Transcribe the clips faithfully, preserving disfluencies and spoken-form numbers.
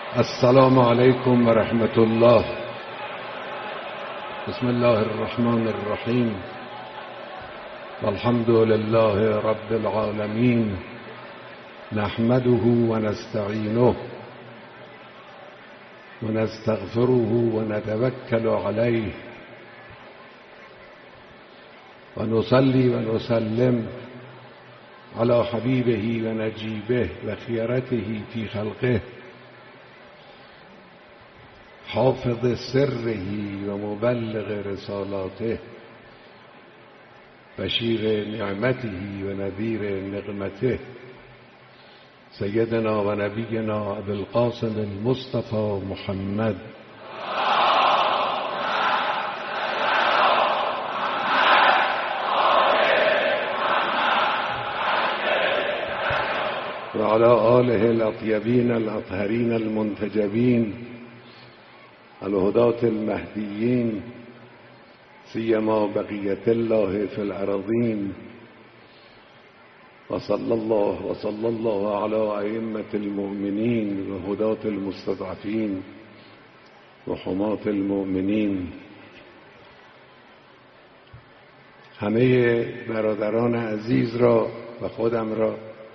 السلام علیکم و رحمت الله. بسم الله الرحمن الرحیم. والحمد لله رب العالمین. نحمده و نستعینه و نستغفره و نتوکل علیه و نصلی و نسلم على حبیبه و نجیبه و خیرته فی خلقه حافظ سره و مبلغ رسالاته بشیر نعمته و نذیر نقمته سیدنا و نبینا ابوالقاسم المصطفى محمد و علی آله الاطیبین الاطهرین المنتجبین الهداة المهدیین سیما بقیت الله فی الارضین و صلی الله و صلی الله علی ائمة المؤمنین و هداة المستضعفین و حماة المؤمنین. همه برادران عزیز را و خودم را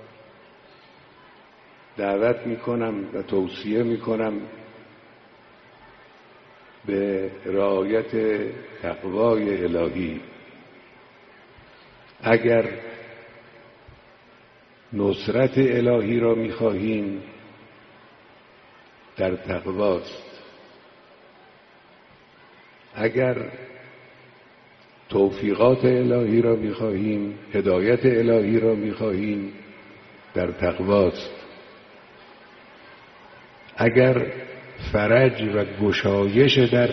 دعوت می کنم و توصیه می کنم به رعایت تقوای الهی. اگر نصرت الهی را می‌خواهیم در تقواست، اگر توفیقات الهی را می‌خواهیم، هدایت الهی را می‌خواهیم، در تقواست. اگر فرج و گشایش در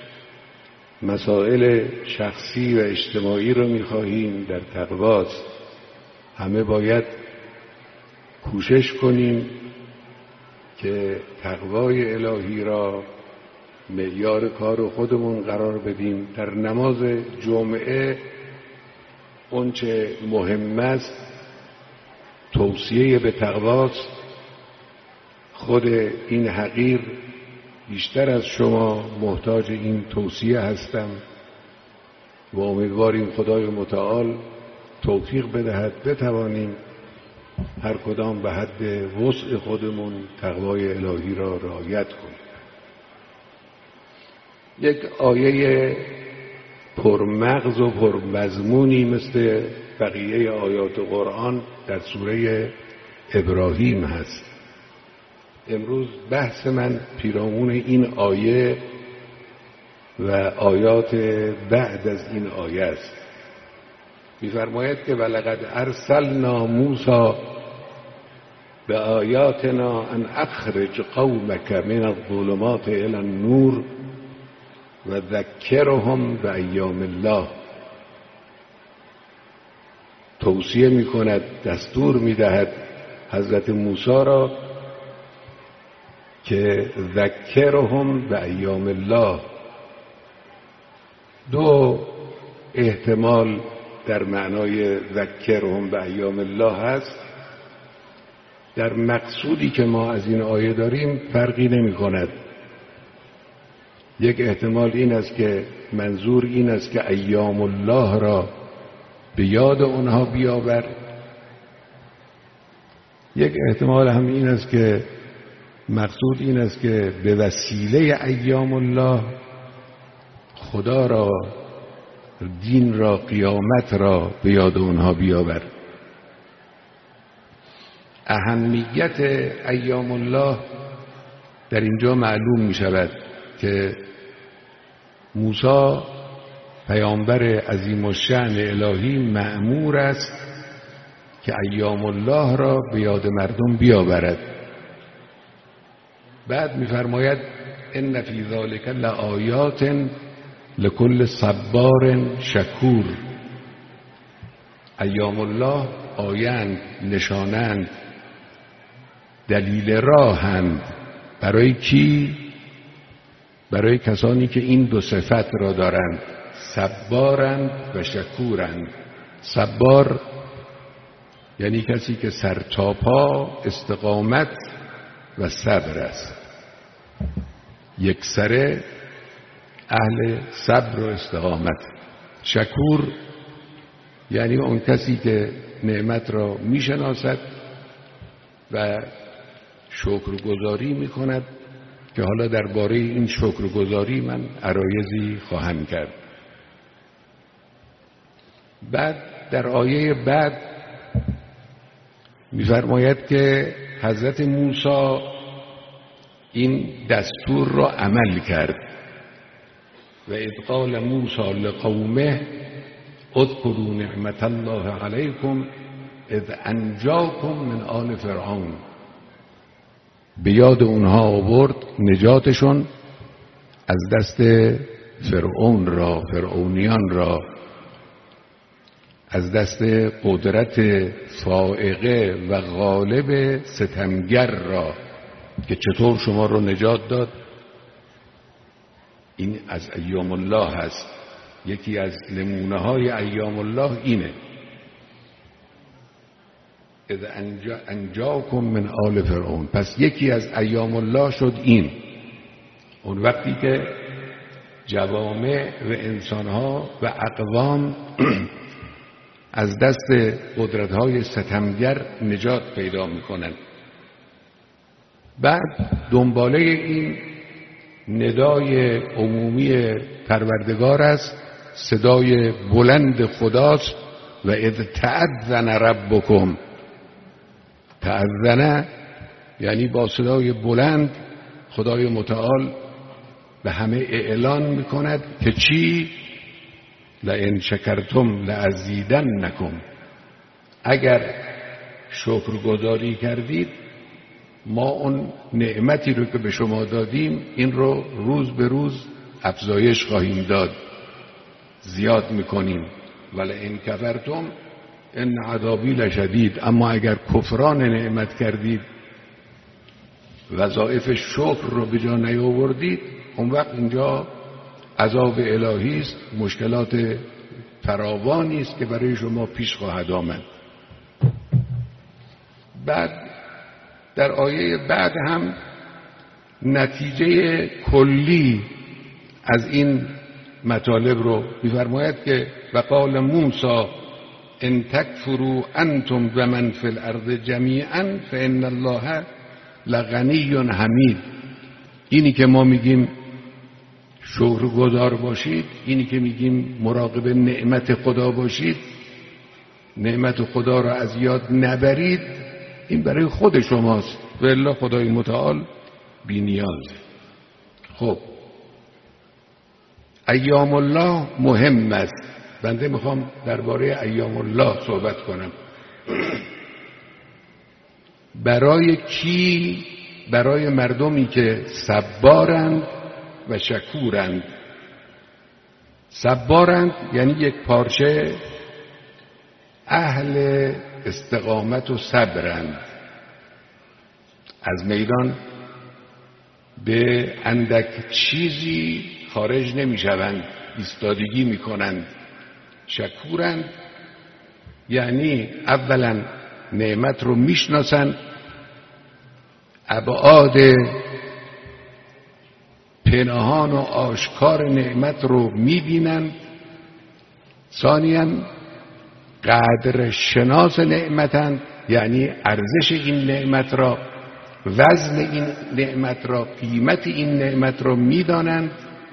مسائل شخصی و اجتماعی را می‌خواهیم، در تقواست. همه باید کوشش کنیم که تقوای الهی را معیار کار خودمون قرار بدیم. در نماز جمعه اونچه مهم است توصیه به تقواست. خود این حقیر بیشتر از شما محتاج این توصیه هستم و امیدواریم خدای متعال توفیق بدهد بتوانیم هر کدام به حد وسع خودمون تقوای الهی را رعایت کنیم. یک آیه پرمغز و پرمضمونی مثل بقیه آیات قرآن در سوره ابراهیم هست. امروز بحث من پیرامون این آیه و آیات بعد از این آیه است. می‌فرماید که ولقد ارسلنا موسی بآیاتنا ان اخرج قومک من الظلمات الی النور و ذکرهم بایام الله. توصیه می‌کند، دستور می‌دهد حضرت موسی را که ذکرهم بایام الله. دو احتمال در معنای ذکرهم بایام الله هست. در مقصودی که ما از این آیه داریم فرقی نمی کند. یک احتمال این است که منظور این است که ایام الله را به یاد اونها بیاور. یک احتمال هم این است که مقصود این است که به وسیله ایام الله خدا را، دین را، قیامت را به یاد اونها بیاور. اهمیت ایام الله در اینجا معلوم می شود که موسی پیامبر عظیم الشأن الهی مأمور است که ایام الله را به یاد مردم بیاورد. بعد می‌فرماید ان فی ذلک لآیات لکل صبار شکور. ایام الله آیند، نشانند، دلیل راهند. برای کی؟ برای کسانی که این دو صفت را دارند، صبارند و شکورند. صبار یعنی کسی که سر تا پا استقامت و صبر است. یکسره اهل صبر و استقامت. شکور یعنی اون کسی که نعمت را میشناسد و شکرگزاری میکند، که حالا درباره این شکرگزاری من عرایضی خواهم کرد. بعد در آیه بعد می‌فرماید که حضرت موسی این دستور را عمل کرد. و اذ قال موسی لقومه اذکروا نعمت الله علیکم اذ انجاکم من آل فرعون. به یاد اونها آورد نجاتشون از دست فرعون را، فرعونیان را، از دست قدرت فائقه و غالب ستمگر را، که چطور شما رو نجات داد. این از ایام الله هست. یکی از نمونه های ایام الله اینه، اذ انجا انجاکم من آل فرعون. پس یکی از ایام الله شد این، اون وقتی که جوامع و انسانها و اقوام از دست قدرت‌های ستمگر نجات پیدا می‌کنند. بعد دنباله این ندای عمومی پروردگار است، صدای بلند خداست. و اذ تأذن ربکم، تأذن یعنی با صدای بلند خدای متعال به همه اعلان می‌کند که چی؟ لئن شکرتم لازیدنکم، اگر شکرگزاری کردید ما اون نعمتی رو که به شما دادیم این رو روز به روز افزایش خواهیم داد، زیاد میکنیم. ولئن کفرتم ان عذابی لشدید، اما اگر کفران نعمت کردید، وظایف شکر رو به جا نیاوردید، اون وقت اینجا عذاب الهی است، مشکلات فراوانی است که برای شما پیش خواهد آمد. بعد در آیه بعد هم نتیجه کلی از این مطالب رو می‌فرماید که وقال موسی ان تکفروا انتم و من فی الارض جمیعا فان الله لغنی حمید. اینی که ما میگیم شکرگزار باشید، اینی که میگیم مراقب نعمت خدا باشید، نعمت خدا را از یاد نبرید، این برای خود شماست و الا خدای متعال بی نیازه. خب ایام الله مهم است. بنده میخوام درباره ایام الله صحبت کنم. برای کی؟ برای مردمی که صبارند و شکورند. صبارند یعنی یک پارچه اهل استقامت و صبرند، از میدان به اندک چیزی خارج نمی شوند، ایستادگی می کنند. شکورند یعنی اولا نعمت رو می شناسند، ابعاد پنهان و آشکار نعمت رو می بینند، ثانیاً قدر شناس نعمتند، یعنی ارزش این نعمت را، وزن این نعمت را، قیمت این نعمت را میدانند.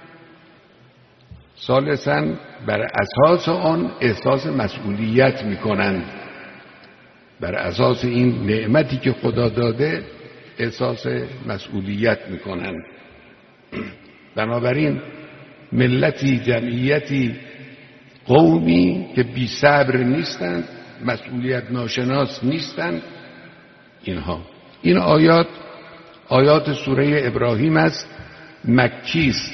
ثالثاً بر اساس آن احساس مسئولیت میکنند، بر اساس این نعمتی که خدا داده احساس مسئولیت میکنند. بنابراین ملتی، جمعیتی، قومی که بی صبر نیستند، مسئولیت ناشناس نیستند، اینها. این آیات آیات سوره ابراهیم است، مکی است.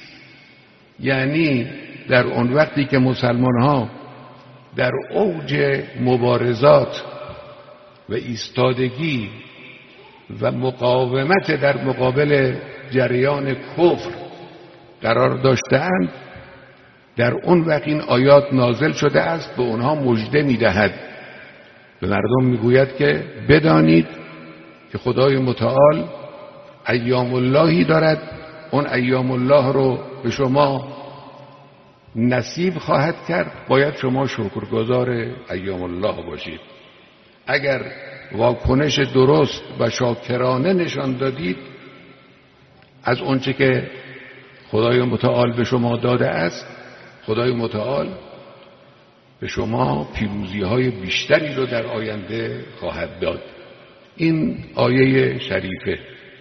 یعنی در اون وقتی که مسلمان ها در اوج مبارزات و ایستادگی و مقاومت در مقابل جریان کفر قرار داشتند، در اون وقت این آیات نازل شده است، به اونها مژده میدهد، به مردم میگوید که بدانید که خدای متعال ایام اللهی دارد، اون ایام الله رو به شما نصیب خواهد کرد، باید شما شکرگزار ایام الله باشید. اگر واکنش درست و شاکرانه نشان دادید از اونچه که خدای متعال به شما داده است، خدای متعال به شما پیروزی های بیشتری رو در آینده خواهد داد. این آیه شریفه.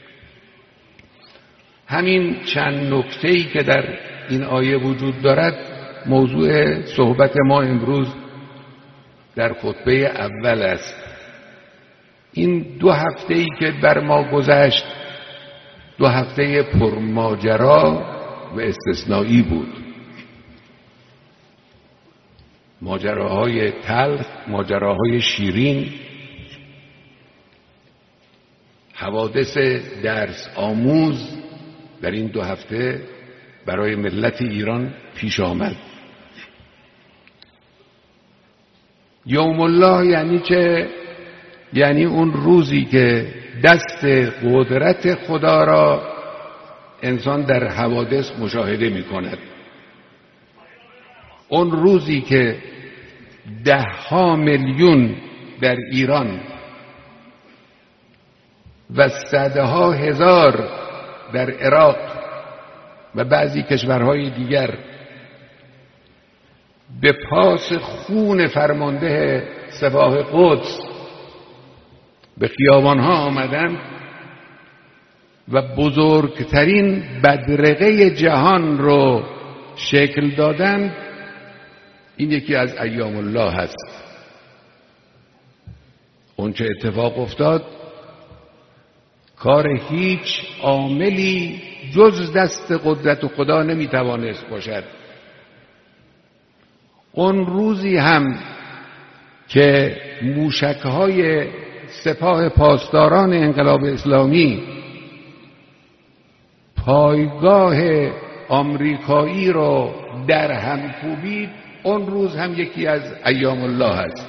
همین چند نکته‌ای که در این آیه وجود دارد موضوع صحبت ما امروز در خطبه اول است. این دو هفته‌ای که بر ما گذشت دو هفته پرماجرا و استثنایی بود. ماجراهای تلخ، ماجراهای شیرین، حوادث درس آموز در این دو هفته برای ملت ایران پیش آمد. یوم الله یعنی چه؟ یعنی اون روزی که دست قدرت خدا را انسان در حوادث مشاهده می کند. اون روزی که ده ها میلیون در ایران و صدها هزار در عراق و بعضی کشورهای دیگر به پاس خون فرمانده سپاه قدس به خیابانها آمدند و بزرگترین بدرقه جهان رو شکل دادند، این یکی از ایام الله هست. اون چه اتفاق افتاد کار هیچ عاملی جز دست قدرت خدا نمیتوانست باشد. اون روزی هم که موشک‌های سپاه پاسداران انقلاب اسلامی پایگاه آمریکایی رو در هم کوبید، اون روز هم یکی از ایام الله است.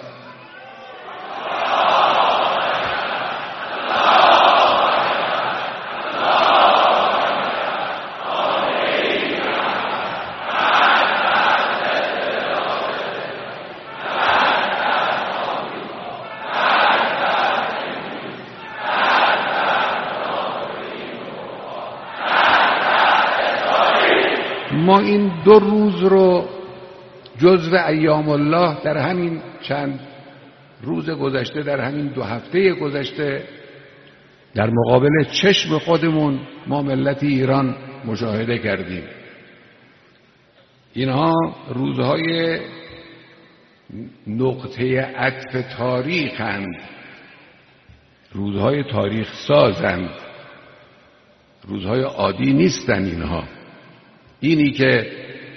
ما این دو روز رو جزو ایام الله در همین چند روز گذشته، در همین دو هفته گذشته در مقابل چشم خودمون ما ملت ایران مشاهده کردیم. اینها روزهای نقطه عطف تاریخند، روزهای تاریخ سازند، روزهای عادی نیستن. اینها اینی که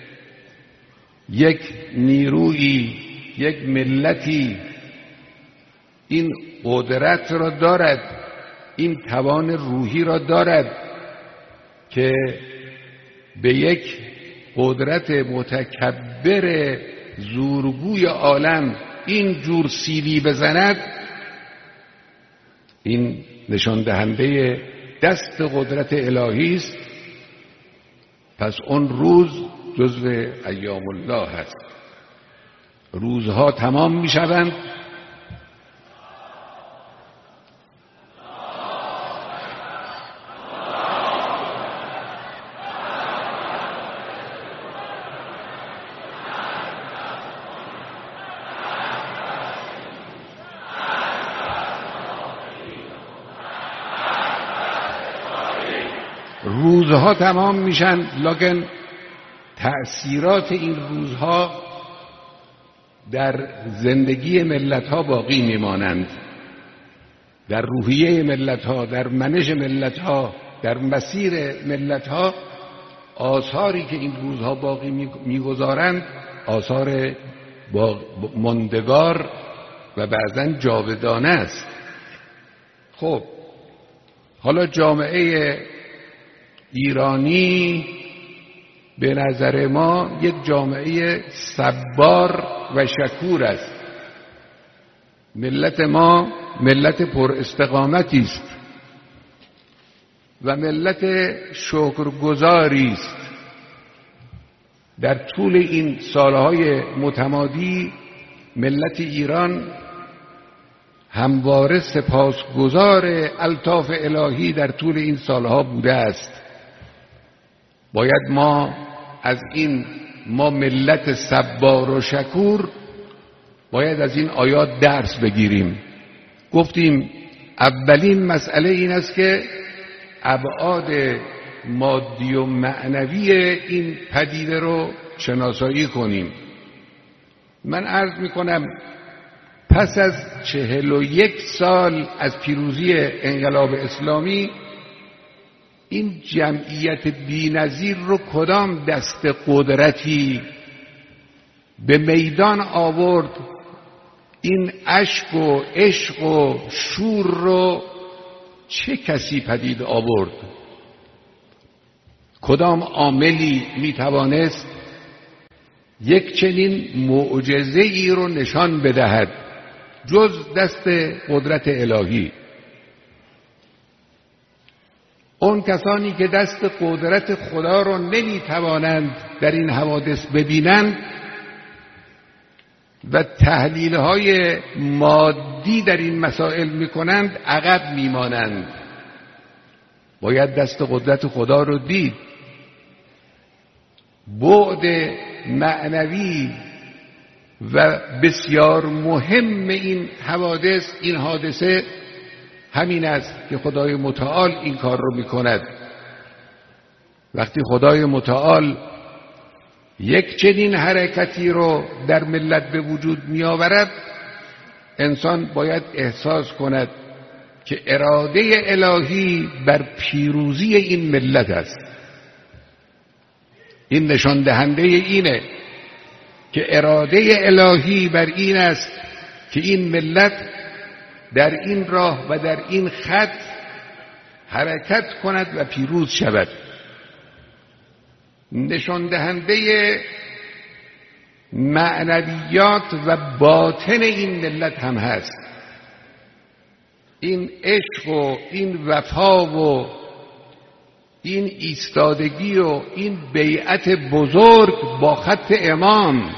یک نیرویی، یک ملتی این قدرت را دارد، این توان روحی را دارد که به یک قدرت متکبر زورگوی عالم این جور سیلی بزند، این نشان دهنده دست قدرت الهی است. پس اون روز جزو ایام الله هست. روزها تمام می شوند، روزها تمام میشن، لکن تأثیرات این روزها در زندگی ملت‌ها باقی میمانند، در روحیه ملت‌ها، در منش ملت‌ها، در مسیر ملت‌ها. آثاری که این روزها باقی میگذارند آثار ماندگار و بعضاً جاودانه است. خب حالا جامعه ایرانی به نظر ما یک جامعه صبار و شکور است. ملت ما ملت پر استقامتی است. و ملت شکرگزاری است. در طول این سالهای متمادی ملت ایران همواره سپاسگزار الطاف الهی در طول این سالها بوده است. باید ما از این ما ملت صبار و شکور باید از این آیات درس بگیریم. گفتیم اولین مسئله این است که ابعاد مادی و معنوی این پدیده رو شناسایی کنیم. من عرض میکنم پس از چهل و یک سال از پیروزی انقلاب اسلامی این جمعیت بی‌نظیر رو کدام دست قدرتی به میدان آورد این اشک و عشق و شور رو چه کسی پدید آورد؟ کدام عاملی میتوانست یک چنین معجزه ای رو نشان بدهد جز دست قدرت الهی؟ اون کسانی که دست قدرت خدا رو نمیتوانند در این حوادث ببینند و تحلیل‌های مادی در این مسائل میکنند عقب میمانند. باید دست قدرت خدا رو دید. بعد معنوی و بسیار مهم این حوادث، این حادثه همین است که خدای متعال این کار رو میکند. وقتی خدای متعال یک چنین حرکتی رو در ملت به وجود می آورد، انسان باید احساس کند که اراده الهی بر پیروزی این ملت است. این نشان دهنده اینه که اراده الهی بر این است که این ملت در این راه و در این خط حرکت کند و پیروز شود. نشان دهنده معنویات و باطن این ملت هم هست. این عشق و این وفا و این ایستادگی و این بیعت بزرگ با خط امام.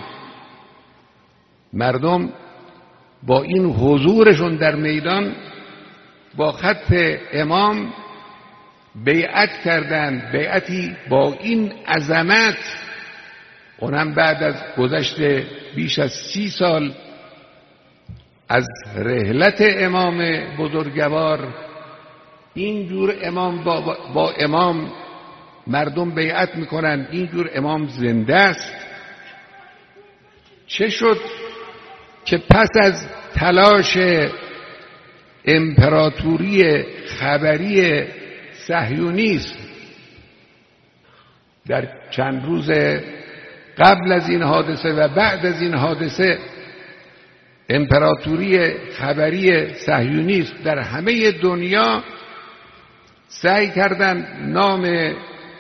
مردم با این حضورشون در میدان با خط امام بیعت کردند، بیعتی با این عظمت، اونم بعد از گذشت بیش از سی سال از رحلت امام بزرگوار. اینجور امام با, با امام مردم بیعت میکنن، اینجور امام زنده است. چه شد که پس از تلاش امپراتوری خبری صهیونیست در چند روز قبل از این حادثه و بعد از این حادثه، امپراتوری خبری صهیونیست در همه دنیا سعی کردند نام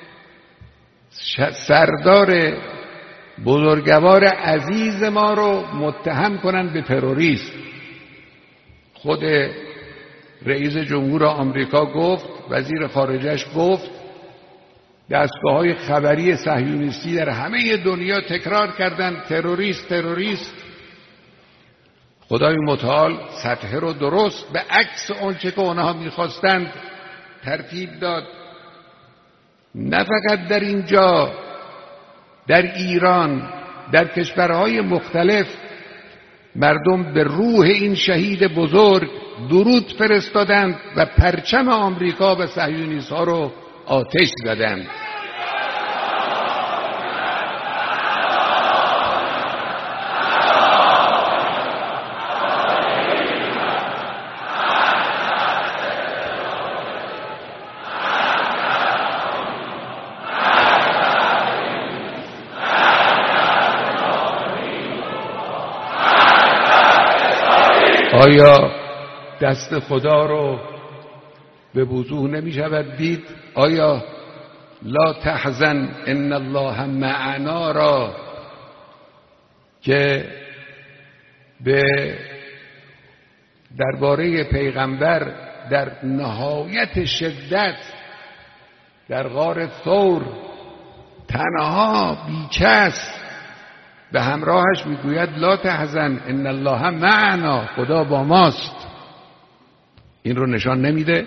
سردار بزرگوار عزیز ما رو متهم کنند به تروریسم. خود رئیس جمهور آمریکا گفت، وزیر خارجش گفت، دستگاه‌های خبری صهیونیستی در همه دنیا تکرار کردند تروریست تروریست. خدای متعال سطح رو درست به عکس آنچه که آنها می‌خواستند ترتیب داد. نه فقط در اینجا، در ایران، در کشورهای مختلف مردم به روح این شهید بزرگ درود فرستادند و پرچم آمریکا و صهیونیست ها رو آتش زدند. آیا دست خدا رو به وضوح نمی شود دید؟ آیا لا تحزن ان الله معنا را که به درباره پیغمبر در نهایت شدت در غار ثور تنها بیکس به همراهش میگوید لا تحزن ان الله معنا، خدا با ماست. این رو نشان نمیده؟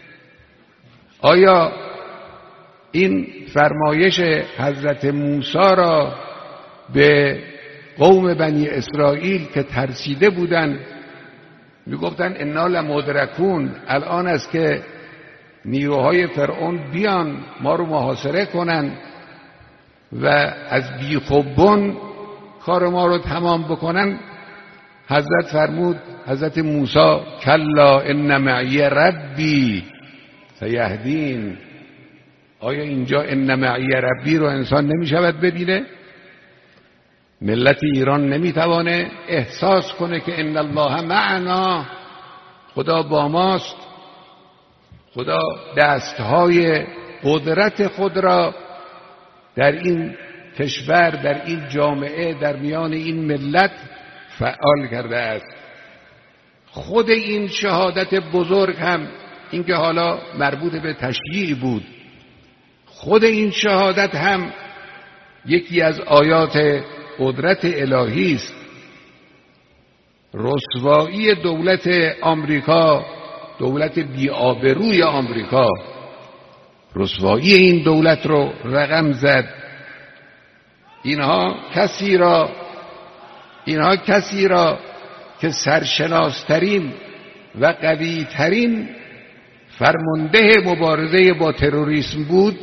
آیا این فرمایش حضرت موسی را به قوم بنی اسرائیل که ترسیده بودند میگفتن انا لمدرکون، الان است که نیروهای فرعون بیان ما رو محاصره کنن و از بیخوبون کار ما رو تمام بکنن، حضرت فرمود، حضرت موسی کلا ان معی ربی سیهدین. آیا اینجا ان معی ربی رو انسان نمی شود ببینه؟ ملت ایران نمیتوانه احساس کنه که ان الله معنا، خدا با ماست؟ خدا دستهای قدرت خود را در این کشور، در این جامعه، در میان این ملت فعال کرده است. خود این شهادت بزرگ هم، این که حالا مربوط به تشییع بود، خود این شهادت هم یکی از آیات قدرت الهی است. رسوایی دولت آمریکا، دولت بی‌آبروی آمریکا، رسوایی این دولت رو رقم زد. اینها کسی را اینها کسی را که سرشناسترین و قویترین فرمانده مبارزه با تروریسم بود،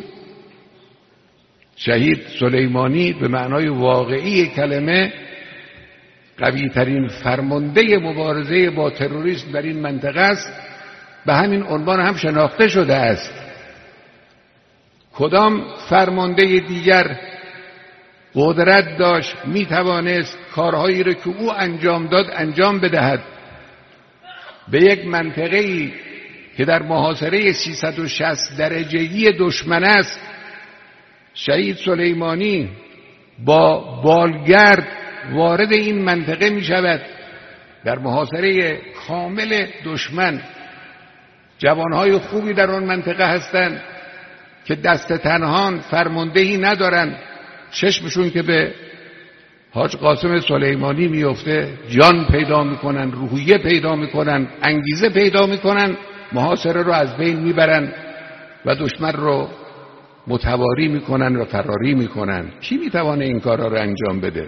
شهید سلیمانی به معنای واقعی کلمه قویترین فرمانده مبارزه با تروریسم در این منطقه است، به همین عنوان هم شناخته شده است. کدام فرمانده دیگر قدرت داشت، می توانست کارهایی را که او انجام داد انجام بدهد؟ به یک منطقه‌ای که در محاصره سیصد و شصت درجه‌ای دشمن است، شهید سلیمانی با بالگرد وارد این منطقه می شود، در محاصره کامل دشمن. جوانهای خوبی در آن منطقه هستند که دست تنهان، فرماندهی ندارن، چشمشون که به حاج قاسم سلیمانی میفته جان پیدا میکنن، روحیه پیدا میکنن، انگیزه پیدا میکنن، محاصره رو از بین میبرن و دشمن رو متواری میکنن و فراری میکنن. کی میتوانه این کارا رو انجام بده؟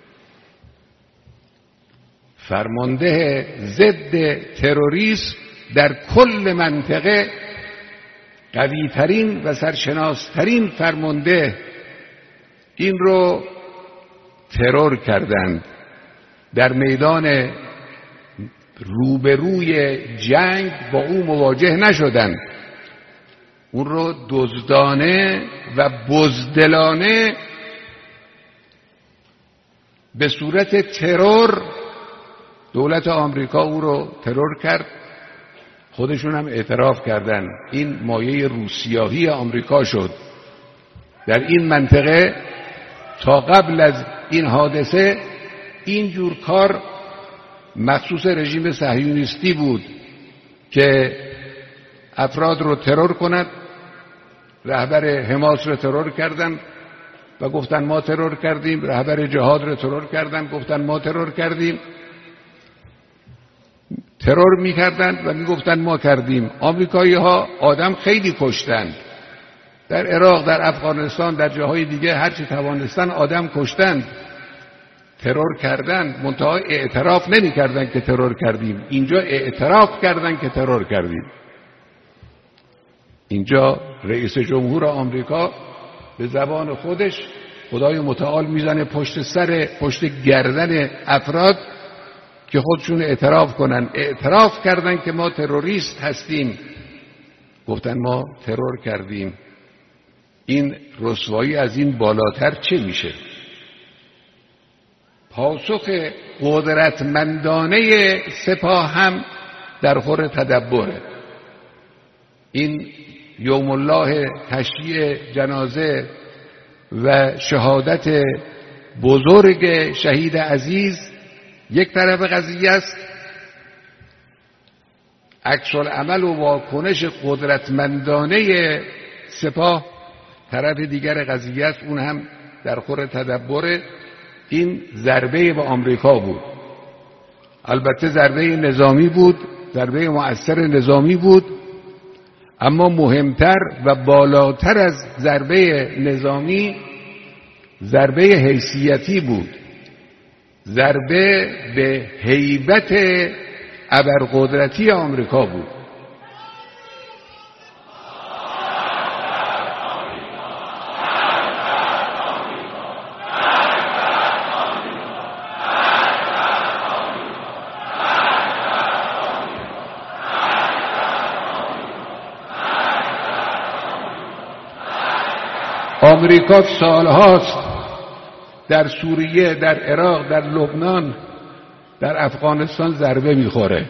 فرمانده ضد تروریسم در کل منطقه، قویترین و سرشناسترین فرمانده، این رو ترور کردند. در میدان روبروی جنگ با او مواجه نشدند، اون رو دزدانه و بزدلانه به صورت ترور دولت آمریکا او رو ترور کرد. خودشون هم اعتراف کردن این مایه روسیاهی آمریکا شد. در این منطقه تا قبل از این حادثه این جور کار مخصوص رژیم صهیونیستی بود که افراد رو ترور کند. رهبر حماس رو ترور کردن و گفتن ما ترور کردیم، رهبر جهاد رو ترور کردن، گفتن ما ترور کردیم. ترور میکردند و میگفتن ما کردیم. آمریکایی ها آدم خیلی کشتند، در عراق، در افغانستان، در جاهای دیگه هرچی توانستن آدم کشتند، ترور کردند، منتها اعتراف نمی کردن که ترور کردیم. اینجا اعتراف کردن که ترور کردیم. اینجا رئیس جمهور آمریکا به زبان خودش خدای متعال میزنه پشت سر، پشت گردن افراد که خودشون اعتراف کنن. اعتراف کردن که ما تروریست هستیم، گفتن ما ترور کردیم. این رسوایی از این بالاتر چه میشه؟ پاسخ قدرتمندانه سپاه هم در خور تدبره. این یوم الله تشییع جنازه و شهادت بزرگ شهید عزیز یک طرف قضیه است، عکس العمل و واکنش قدرتمندانه سپاه طرف دیگر قضیه است، اون هم در خور تدبر. این ضربه به آمریکا بود، البته ضربه نظامی بود، ضربه مؤثر نظامی بود، اما مهمتر و بالاتر از ضربه نظامی ضربه حیثیتی بود، ضربه به هیبت ابرقدرتی آمریکا بود. آمریکا سالهاست در سوریه، در عراق، در لبنان، در افغانستان ضربه میخوره،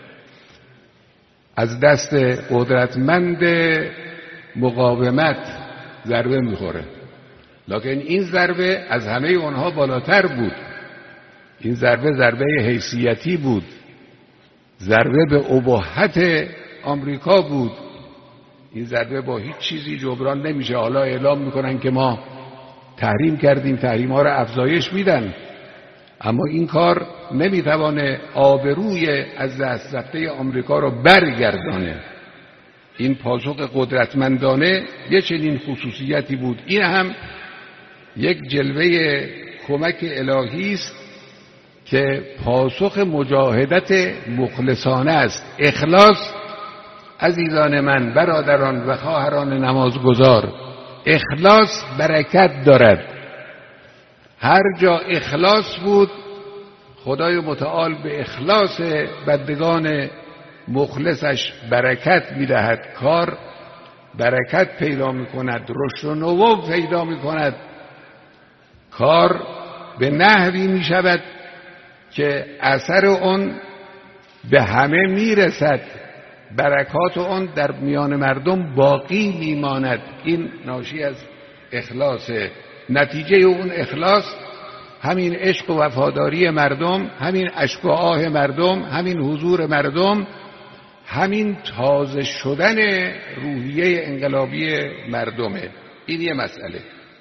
از دست قدرتمند مقاومت ضربه میخوره، لکن این ضربه از همه اونها بالاتر بود. این ضربه ضربه حیثیتی بود، ضربه به اباحت آمریکا بود. این ضربه با هیچ چیزی جبران نمیشه. حالا اعلام میکنن که ما تحریم کردیم، تحریم ها را افزایش میدن، اما این کار نمیتوانه آبروی از دست رفته آمریکا را برگردانه. این پاسخ قدرتمندانه یه چنین خصوصیتی بود. این هم یک جلوه کمک الهی است که پاسخ مجاهدت مخلصانه است. اخلاص عزیزان من، برادران و خواهران نمازگزار، اخلاص برکت دارد. هر جا اخلاص بود خدای متعال به اخلاص بندگان مخلصش برکت میدهد. کار برکت پیدا میکند، رشد و نمو پیدا میکند. کار به نحوی میشود که اثر اون به همه میرسد، برکات اون در میان مردم باقی میماند. این ناشی از اخلاص. نتیجه اون اخلاص همین عشق و وفاداری مردم، همین اشک و آه مردم، همین حضور مردم، همین تازه شدن روحیه انقلابی مردمه. این یه مسئله.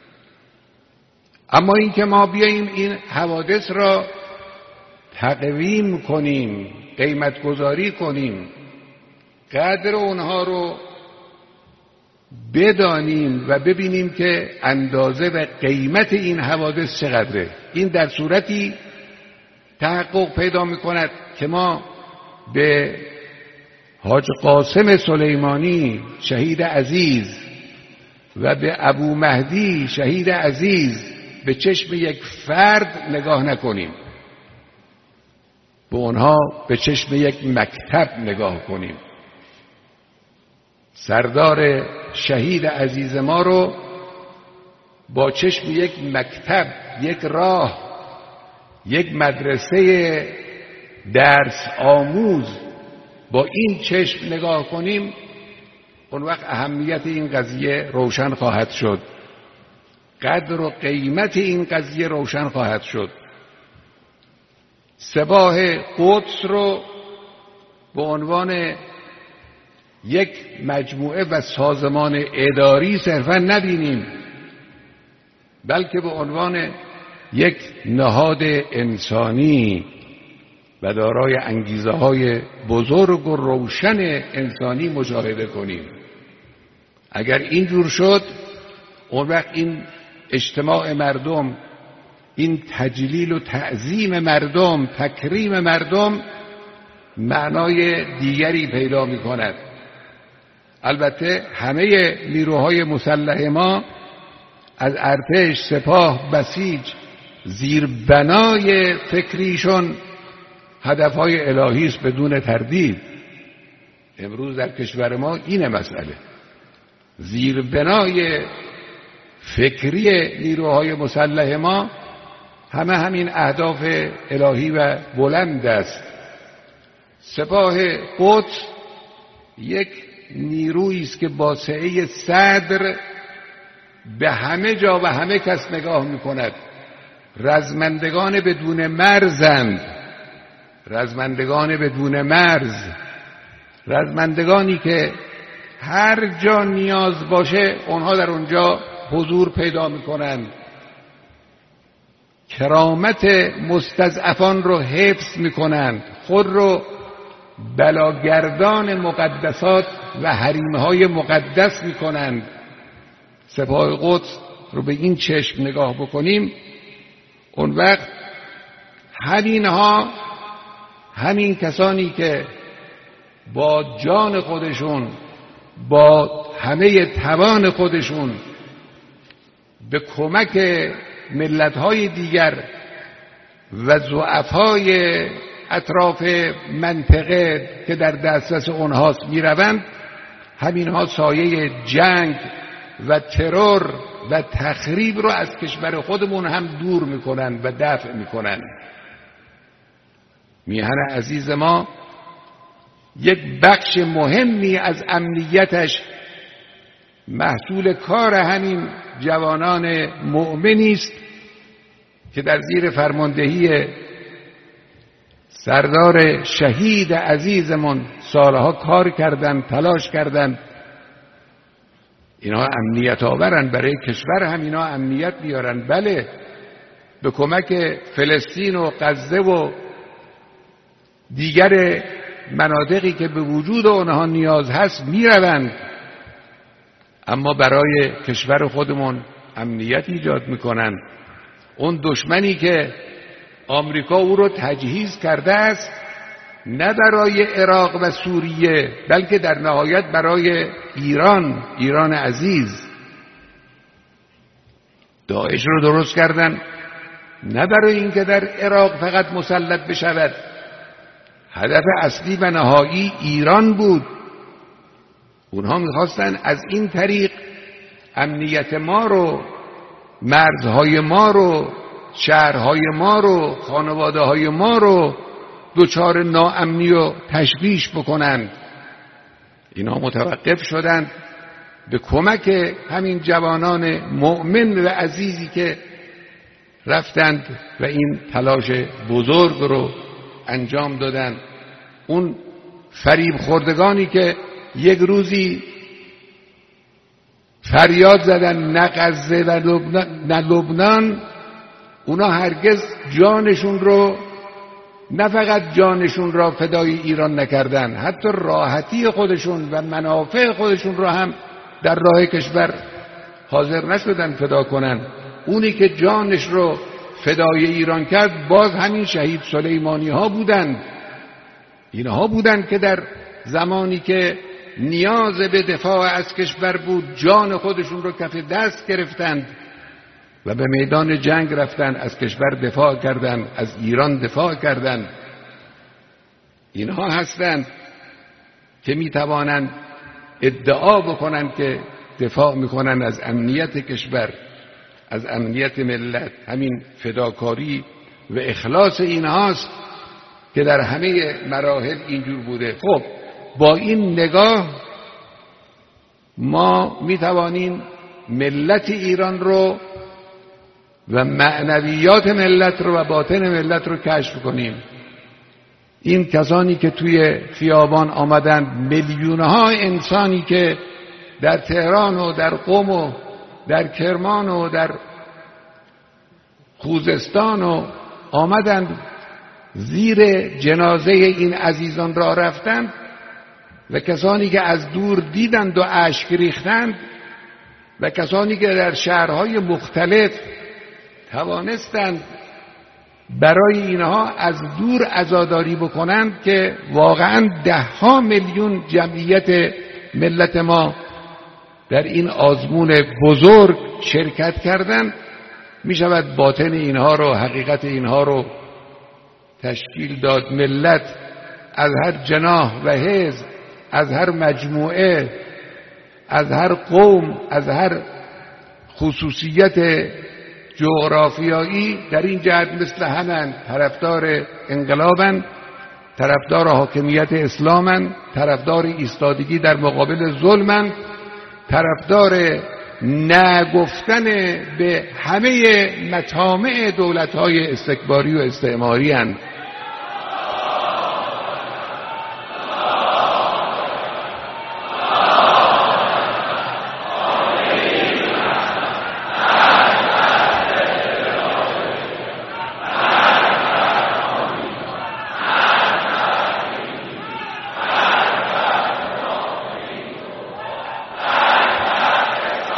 اما این که ما بیاییم این حوادث را تقویم کنیم، قیمت گذاری کنیم، قدر اونها رو بدانیم و ببینیم که اندازه و قیمت این حوادث چقدره، این در صورتی تحقق پیدا میکند که ما به حاج قاسم سلیمانی شهید عزیز و به ابو مهدی شهید عزیز به چشم یک فرد نگاه نکنیم، به اونها به چشم یک مکتب نگاه کنیم. سردار شهید عزیز ما رو با چشم یک مکتب، یک راه، یک مدرسه درس آموز با این چشم نگاه کنیم، اون وقت اهمیت این قضیه روشن خواهد شد، قدر و قیمت این قضیه روشن خواهد شد. سپاه قدس رو به عنوان یک مجموعه و سازمان اداری صرفا نبینیم، بلکه به عنوان یک نهاد انسانی و دارای انگیزه های بزرگ و روشن انسانی مشاهده کنیم. اگر اینجور شد، اون وقت این اجتماع مردم، این تجلیل و تعظیم مردم، تکریم مردم معنای دیگری پیدا می کند. البته همه نیروهای مسلح ما از ارتش، سپاه، بسیج، زیربنای فکریشون هدفهای الهی است بدون تردید. امروز در کشور ما این مسئله، زیربنای فکری نیروهای مسلح ما همه همین اهداف الهی و بلند است. سپاه قدس یک نیرویی است که با سعه صدر به همه جا و همه کس نگاه میکند. رزمندگان بدون مرزند، رزمندگان بدون مرز، رزمندگانی که هر جا نیاز باشه اونها در اونجا حضور پیدا میکنند. کرامت مستضعفان رو حفظ میکنند، خود رو بلاگردان مقدسات و حریمهای مقدس میکنند. سپاه قدس رو به این چشم نگاه بکنیم، اون وقت همینها، همین کسانی که با جان خودشون، با همه توان خودشون به کمک ملت‌های دیگر و ضعفای اطراف منطقه که در دسترس اونهاست میروند، همینها سایه جنگ و ترور و تخریب رو از کشور خودمون هم دور میکنن و دفع میکنن. میهن عزیز ما یک بخش مهمی از امنیتش محصول کار همین جوانان مؤمنی است که در زیر فرماندهی سردار شهید عزیزمون سالها کار کردند، تلاش کردند. اینها امنیت آورن، برای کشور هم اینها امنیت بیارن. بله، به کمک فلسطین و غزه و دیگر مناطقی که به وجود آنها نیاز هست میروند، اما برای کشور خودمون امنیت ایجاد میکنن. اون دشمنی که آمریکا او رو تجهیز کرده است، نه برای عراق و سوریه بلکه در نهایت برای ایران، ایران عزیز. داعش رو درست کردن نه برای اینکه در عراق فقط مسلط بشود، هدف اصلی و نهایی ایران بود. اونها میخواستن از این طریق امنیت ما رو، مرزهای ما رو، شهرهای ما رو، خانواده های ما رو دچار ناامنی و تشویش بکنند. اینا متوقف شدند به کمک همین جوانان مؤمن و عزیزی که رفتند و این تلاش بزرگ رو انجام دادند. اون فریب خوردگانی که یک روزی فریاد زدن نه غزه و لبنان، نه لبنان، اونا هرگز جانشون رو، نه فقط جانشون را فدای ایران نکردن، حتی راحتی خودشون و منافع خودشون را هم در راه کشور حاضر نشدن فدا کنن. اونی که جانش رو فدای ایران کرد باز همین شهید سلیمانی ها بودند. اینها بودند که در زمانی که نیاز به دفاع از کشور بود جان خودشون رو کف دست گرفتند و به میدان جنگ رفتن، از کشور دفاع کردند، از ایران دفاع کردند. اینها هستند که میتوانند ادعا بکنند که دفاع میکنند از امنیت کشور، از امنیت ملت. همین فداکاری و اخلاص اینهاست که در همه مراحل اینجور بوده. خب با این نگاه ما میتوانیم ملت ایران رو و معنویات ملت رو و باطن ملت رو کشف کنیم. این کسانی که توی خیابان آمدند، میلیونها انسانی که در تهران و در قم و در کرمان و در خوزستان و آمدند زیر جنازه این عزیزان را رفتند و کسانی که از دور دیدند و اشک ریختند و کسانی که در شهرهای مختلف توانستند برای اینها از دور عزاداری بکنند که واقعا ده ها میلیون جمعیت ملت ما در این آزمون بزرگ شرکت کردند. می شود باطن اینها رو، حقیقت اینها رو تشکیل داد. ملت از هر جناح و حزب، از هر مجموعه، از هر قوم، از هر خصوصیت جغرافیایی در این جهت مثل همن طرفدار انقلابن، طرفدار حاکمیت اسلامن، طرفدار ایستادگی در مقابل ظلمن، طرفدار نگفتن به همه مطامع دولت‌های استکباری و استعماری هستند.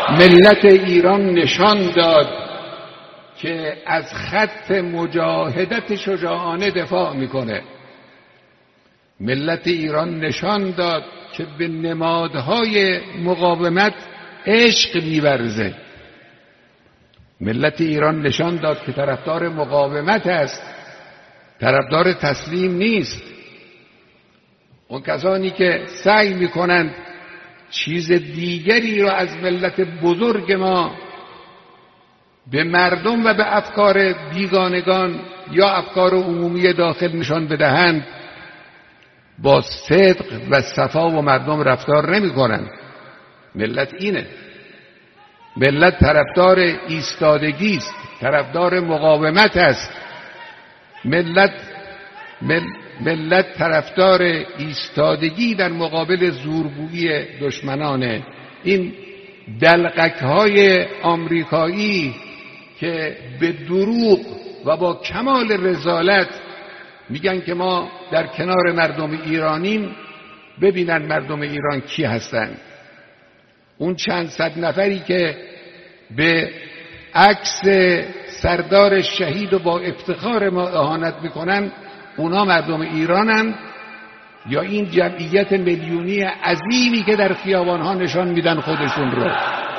ملت ایران نشان داد که از خط مجاهدت شجاعانه دفاع میکنه. ملت ایران نشان داد که به نمادهای مقاومت عشق می‌ورزه. ملت ایران نشان داد که طرفدار مقاومت است، طرفدار تسلیم نیست. اون کسانی که سعی میکنند چیز دیگری را از ملت بزرگ ما به مردم و به افکار بیگانگان یا افکار عمومی داخل نشان بدهند، با صدق و صفا و مردم رفتار نمی کنند. ملت اینه. ملت طرفدار ایستادگی است، طرفدار مقاومت است. ملت مل ملت طرفدار ایستادگی در مقابل زورگویی دشمنانه. این دلقک‌های آمریکایی که به دروغ و با کمال رذالت میگن که ما در کنار مردم ایرانیم، ببینن مردم ایران کی هستن. اون چند صد نفری که به عکس سردار شهید و با افتخار ما اهانت میکنن، اونا مردم ایرانن یا این جمعیت میلیونی عظیمی که در خیابانها نشان میدن خودشون رو؟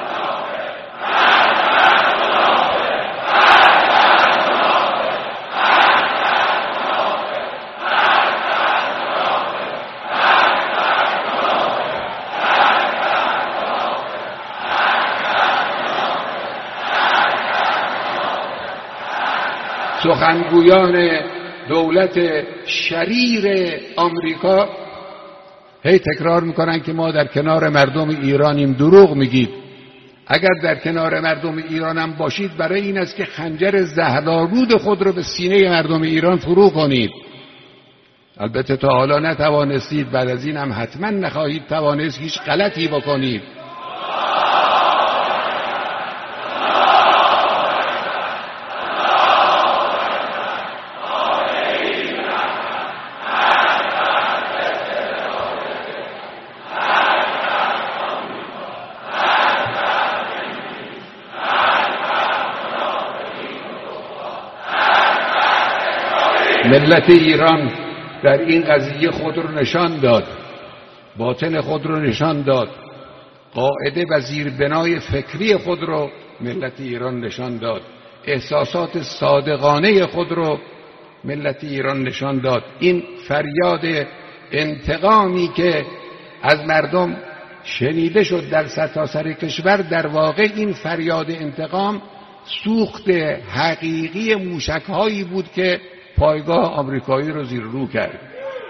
سخنگویان دولت شریر آمریکا هی تکرار میکنن که ما در کنار مردم ایرانیم. دروغ میگید. اگر در کنار مردم ایرانم باشید، برای این است که خنجر زهرآلود خود رو به سینه مردم ایران فرو کنید. البته تا حالا نتوانستید، بعد از این هم حتما نخواهید توانست هیچ غلطی بکنید. ملت ایران در این قضیه خود رو نشان داد، باطن خود رو نشان داد، قاعده و زیربنای فکری خود رو ملت ایران نشان داد، احساسات صادقانه خود رو ملت ایران نشان داد. این فریاد انتقامی که از مردم شنیده شد در سرتاسر کشور، در واقع این فریاد انتقام سوخت حقیقی موشک‌هایی بود که پایگاه آمریکایی رو زیر رو کرد.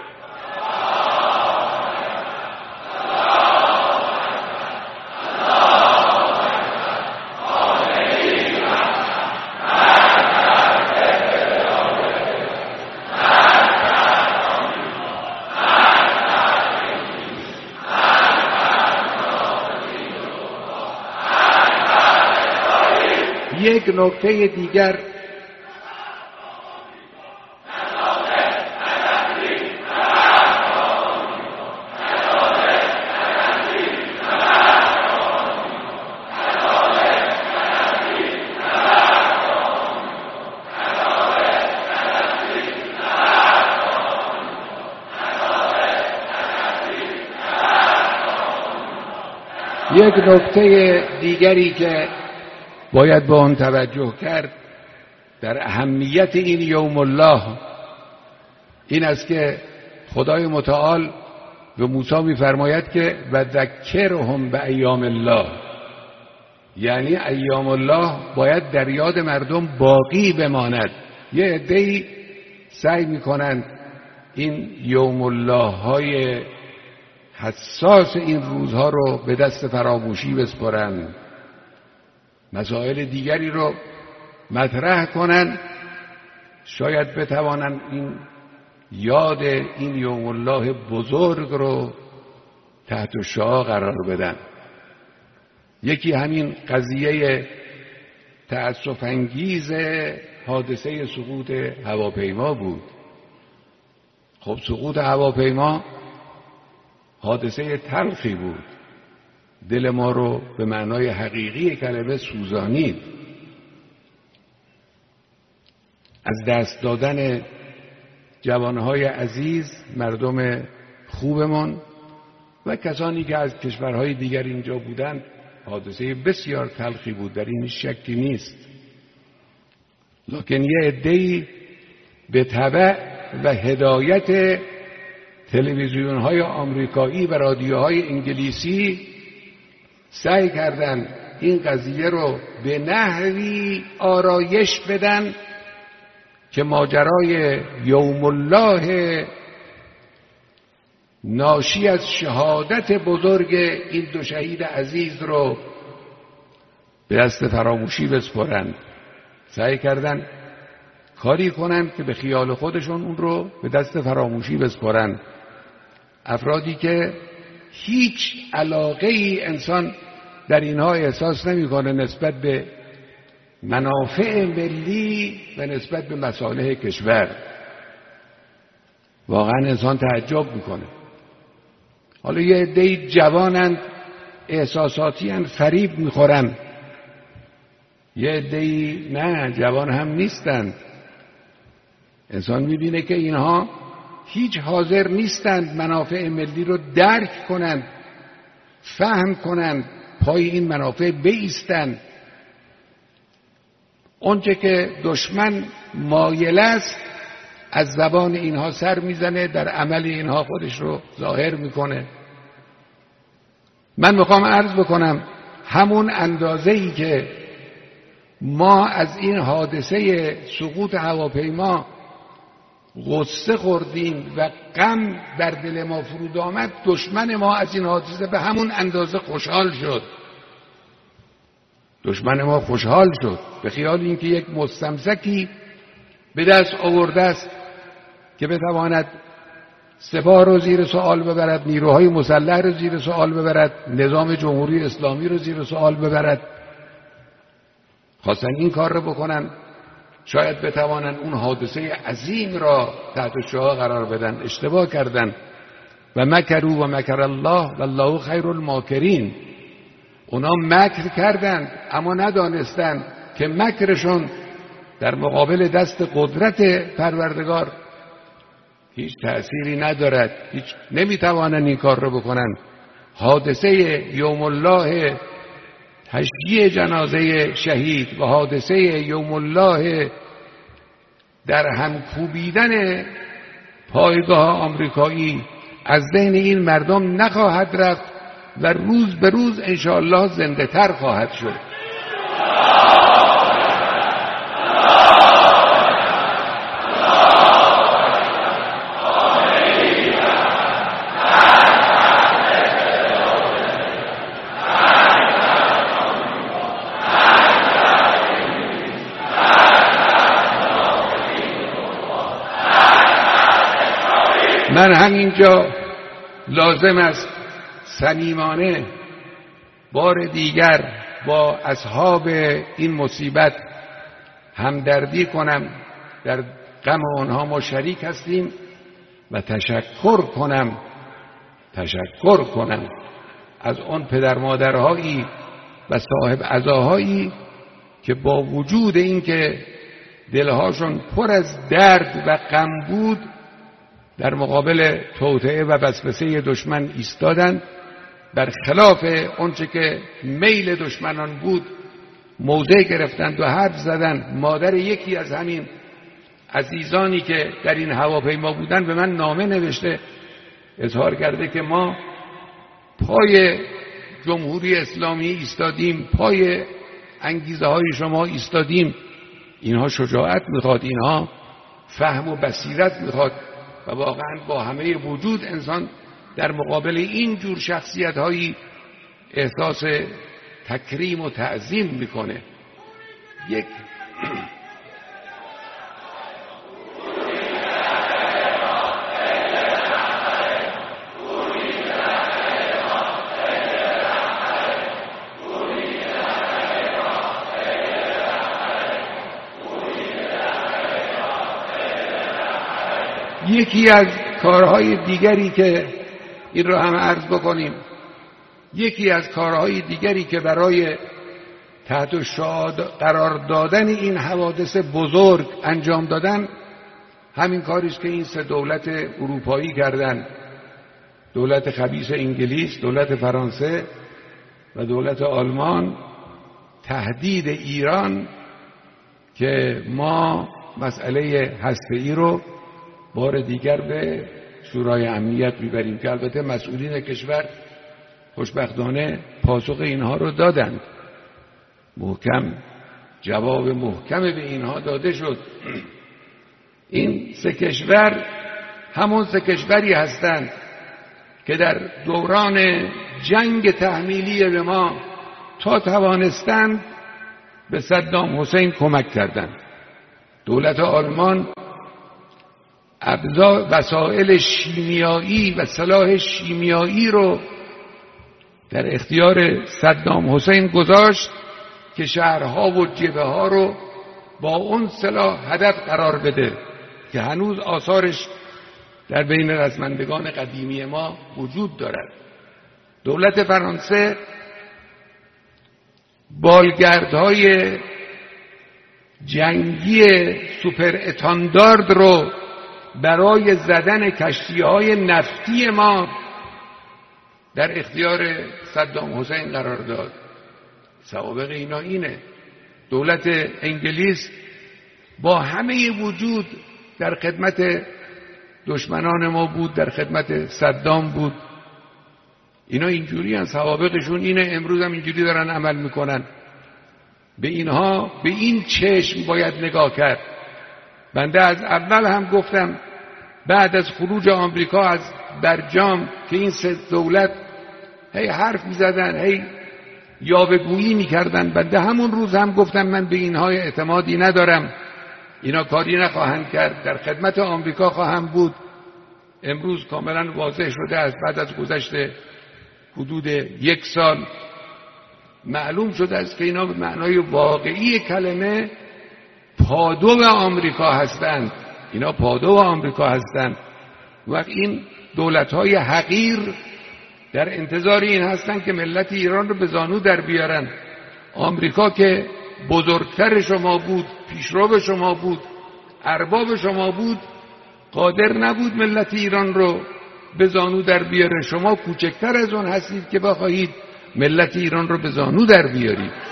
یک نکته دیگر یک نکته دیگری که باید به آن توجه کرد در اهمیت این یوم الله این است که خدای متعال به موسی می‌فرماید که و ذکرهم به ایام الله، یعنی ایام الله باید در یاد مردم باقی بماند. یه عده‌ای سعی می‌کنند این یوم الله های حساس این روزها رو به دست فراموشی بسپارن، مسائل دیگری رو مطرح کنن، شاید بتوانن این یاد این یوم الله بزرگ رو تحت شعاع قرار بدن. یکی همین قضیه تأسف انگیز حادثه سقوط هواپیما بود. خب سقوط هواپیما حادثه تلخی بود، دل ما رو به معنای حقیقی کلمه سوزانید. از دست دادن جوانهای عزیز، مردم خوبمان و کسانی که از کشورهای دیگر اینجا بودند حادثه بسیار تلخی بود، در این شکی نیست. لکن یه عده‌ای به تبع و هدایت تلویزیون‌های آمریکایی و رادیوهای انگلیسی سعی کردند این قضیه رو به نحوی آرایش بدن که ماجرای یوم الله ناشی از شهادت بزرگ این دو شهید عزیز رو به دست فراموشی بسپارند. سعی کردن کاری کنند که به خیال خودشون اون رو به دست فراموشی بسپارند. افرادی که هیچ علاقه ای انسان در اینها احساس نمی‌کنه نسبت به منافع ملی و نسبت به مصالح کشور. واقعا انسان تعجب میکنه. حالا یه عده‌ای جوانند، احساساتی اند، فریب میخورن. یه عده‌ای نه، جوان هم نیستند. انسان میبینه که اینها هیچ حاضر نیستند منافع ملی رو درک کنند، فهم کنند، پای این منافع بایستند. اونچه که دشمن مایل است از زبان اینها سر میزنه، در عمل اینها خودش رو ظاهر میکنه. من میخوام عرض بکنم همون اندازه‌ای که ما از این حادثه سقوط هواپیما غصه خوردیم و غم در دل ما فرود آمد، دشمن ما از این حادثه به همون اندازه خوشحال شد. دشمن ما خوشحال شد به خیال اینکه یک مستمسکی به دست آورده است که بتواند سپاه رو زیر سوال ببرد، نیروهای مسلح رو زیر سوال ببرد، نظام جمهوری اسلامی رو زیر سوال ببرد. خواستن این کار رو بکنن، شاید بتوانن اون حادثه عظیم را تحت شعاع قرار بدن. اشتباه کردن. و مکروا و مکر الله والله خیر الماکرین. اونا مکر کردند اما ندانستند که مکرشون در مقابل دست قدرت پروردگار هیچ تأثیری ندارد. هیچ نمیتوانند این کار رو بکنن. حادثه یوم الله تشییع جنازه شهید و حادثه یوم الله در هم کوبیدن پایگاه آمریکایی از ذهن این مردم نخواهد رفت و روز به روز انشاءالله زنده تر خواهد شد. من همینجا لازم است صمیمانه بار دیگر با اصحاب این مصیبت همدردی کنم. در غم آنها ما شریک هستیم و تشکر کنم تشکر کنم از آن پدر مادرهایی و صاحب عزاهایی که با وجود اینکه دلهاشون پر از درد و غم بود در مقابل توطئه و وسوسه دشمن ایستادند، بر خلاف آنچه که میل دشمنان بود موضع گرفتند و حرف زدند. مادر یکی از همین عزیزانی که در این هواپیما بودند به من نامه نوشته، اظهار کرده که ما پای جمهوری اسلامی ایستادیم، پای انگیزه های شما ایستادیم. اینها شجاعت میخواد، اینها فهم و بصیرت میخواد و واقعا با همه وجود انسان در مقابل این جور شخصیت هایی احساس تکریم و تعظیم میکنه. یک یکی از کارهای دیگری که این رو هم عرض بکنیم، یکی از کارهای دیگری که برای تحت شعاع قرار دادن این حوادث بزرگ انجام دادن همین کاری است که این سه دولت اروپایی کردن: دولت خبیث انگلیس، دولت فرانسه و دولت آلمان. تهدید ایران که ما مسئله هسته‌ای رو بار دیگر به شورای امنیت میبریم، که البته مسئولین کشور خوشبختانه پاسخ اینها رو دادند، محکم جواب محکم به اینها داده شد. این سه کشور همون سه کشوری هستند که در دوران جنگ تحمیلی به ما تا توانستند به صدام حسین کمک کردند. دولت آلمان ابزار وسایل شیمیایی و سلاح شیمیایی رو در اختیار صدام حسین گذاشت که شهرها و جبهه ها رو با اون سلاح هدف قرار بده، که هنوز آثارش در بین رزمندگان قدیمی ما وجود دارد. دولت فرانسه بالگردهای جنگی سوپر اتاندارد رو برای زدن کشتی‌های نفتی ما در اختیار صدام حسین قرار داد. سوابق اینا اینه. دولت انگلیس با همه وجود در خدمت دشمنان ما بود، در خدمت صدام بود. اینا اینجوری هن، سوابقشون اینه، امروز هم اینجوری دارن عمل میکنن. به اینها به این چشم باید نگاه کرد. بنده از اول هم گفتم بعد از خروج آمریکا از برجام که این سه دولت هی حرف میزدن، هی یاوه‌گویی میکردن، بنده همون روز هم گفتم من به اینها اعتمادی ندارم، اینا کاری نخواهند کرد، در خدمت آمریکا خواهم بود. امروز کاملا واضح شده است، بعد از گذشت حدود یک سال معلوم شده است که اینا به معنای واقعی کلمه پادو آمریکا هستند. اینا پادو آمریکا هستند. وقت این دولت‌های حقیر در انتظار این هستند که ملت ایران رو به زانو در بیارن. آمریکا که بزرگتر شما بود، پیشرو شما بود، ارباب شما بود، قادر نبود ملت ایران رو به زانو در بیاره. شما کوچکتر از اون هستید که بخواهید ملت ایران رو به زانو در بیارید.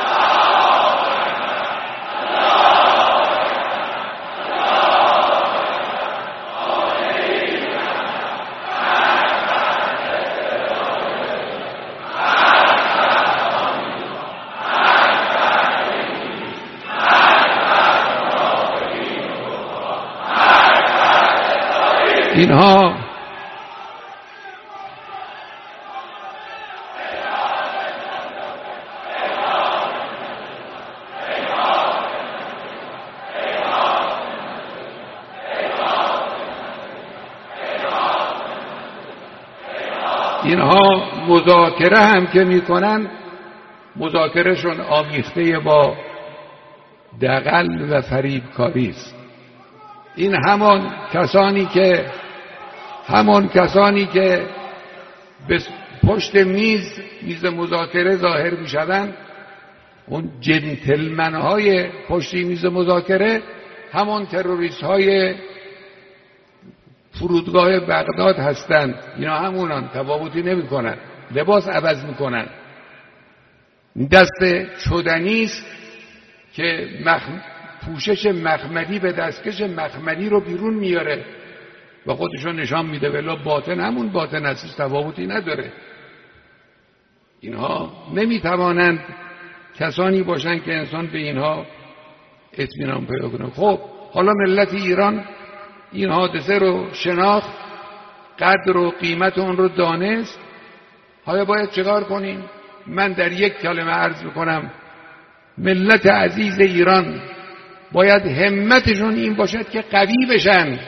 اینها اینها مذاکره هم که میکنن، مذاکرهشون آمیخته با دغل و فریبکاری است. این همان کسانی که همان کسانی که به پشت میز میز مذاکره ظاهر میشوند، اون جنتلمن های پشت میز مذاکره همان تروریست های فرودگاه بغداد هستند. اینا همونان، تفاوتی نمیکنن، لباس عوض میکنن. دست چدنی است که مخ... پوشش مخملی به دستکش مخملی رو بیرون میاره و خودشون نشان میده، ولی باطن همون باطن است، تفاوتی نداره. اینها نمیتوانند کسانی باشند که انسان به اینها اطمینان پیدا کنه. خب حالا ملت ایران این حادثه رو شناخت، قدر و قیمت اون رو دانست. حالا باید چیکار کنیم؟ من در یک کلمه عرض میکنم، ملت عزیز ایران باید همتشون این باشد که قوی بشن.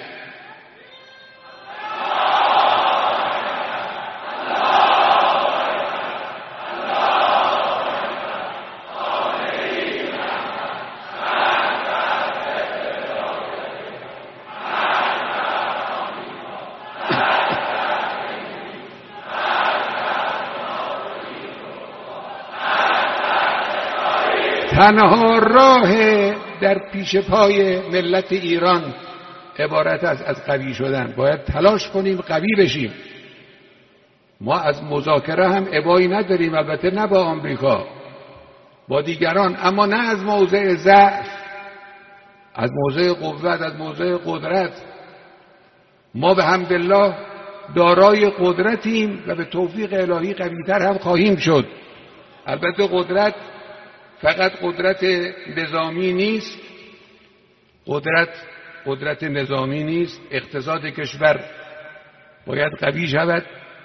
تنها راه در پیش پای ملت ایران عبارت است از قوی شدن. باید تلاش کنیم قوی بشیم. ما از مذاکره هم ابایی نداریم، البته نه با آمریکا، با دیگران، اما نه از موضع ضعف، از موضع قوت، از موضع قدرت. ما به حمدالله دارای قدرتیم و به توفیق الهی قوی‌تر هم خواهیم شد. البته قدرت فقط قدرت نظامی نیست، قدرت قدرت نظامی نیست. اقتصاد کشور باید قوی شود،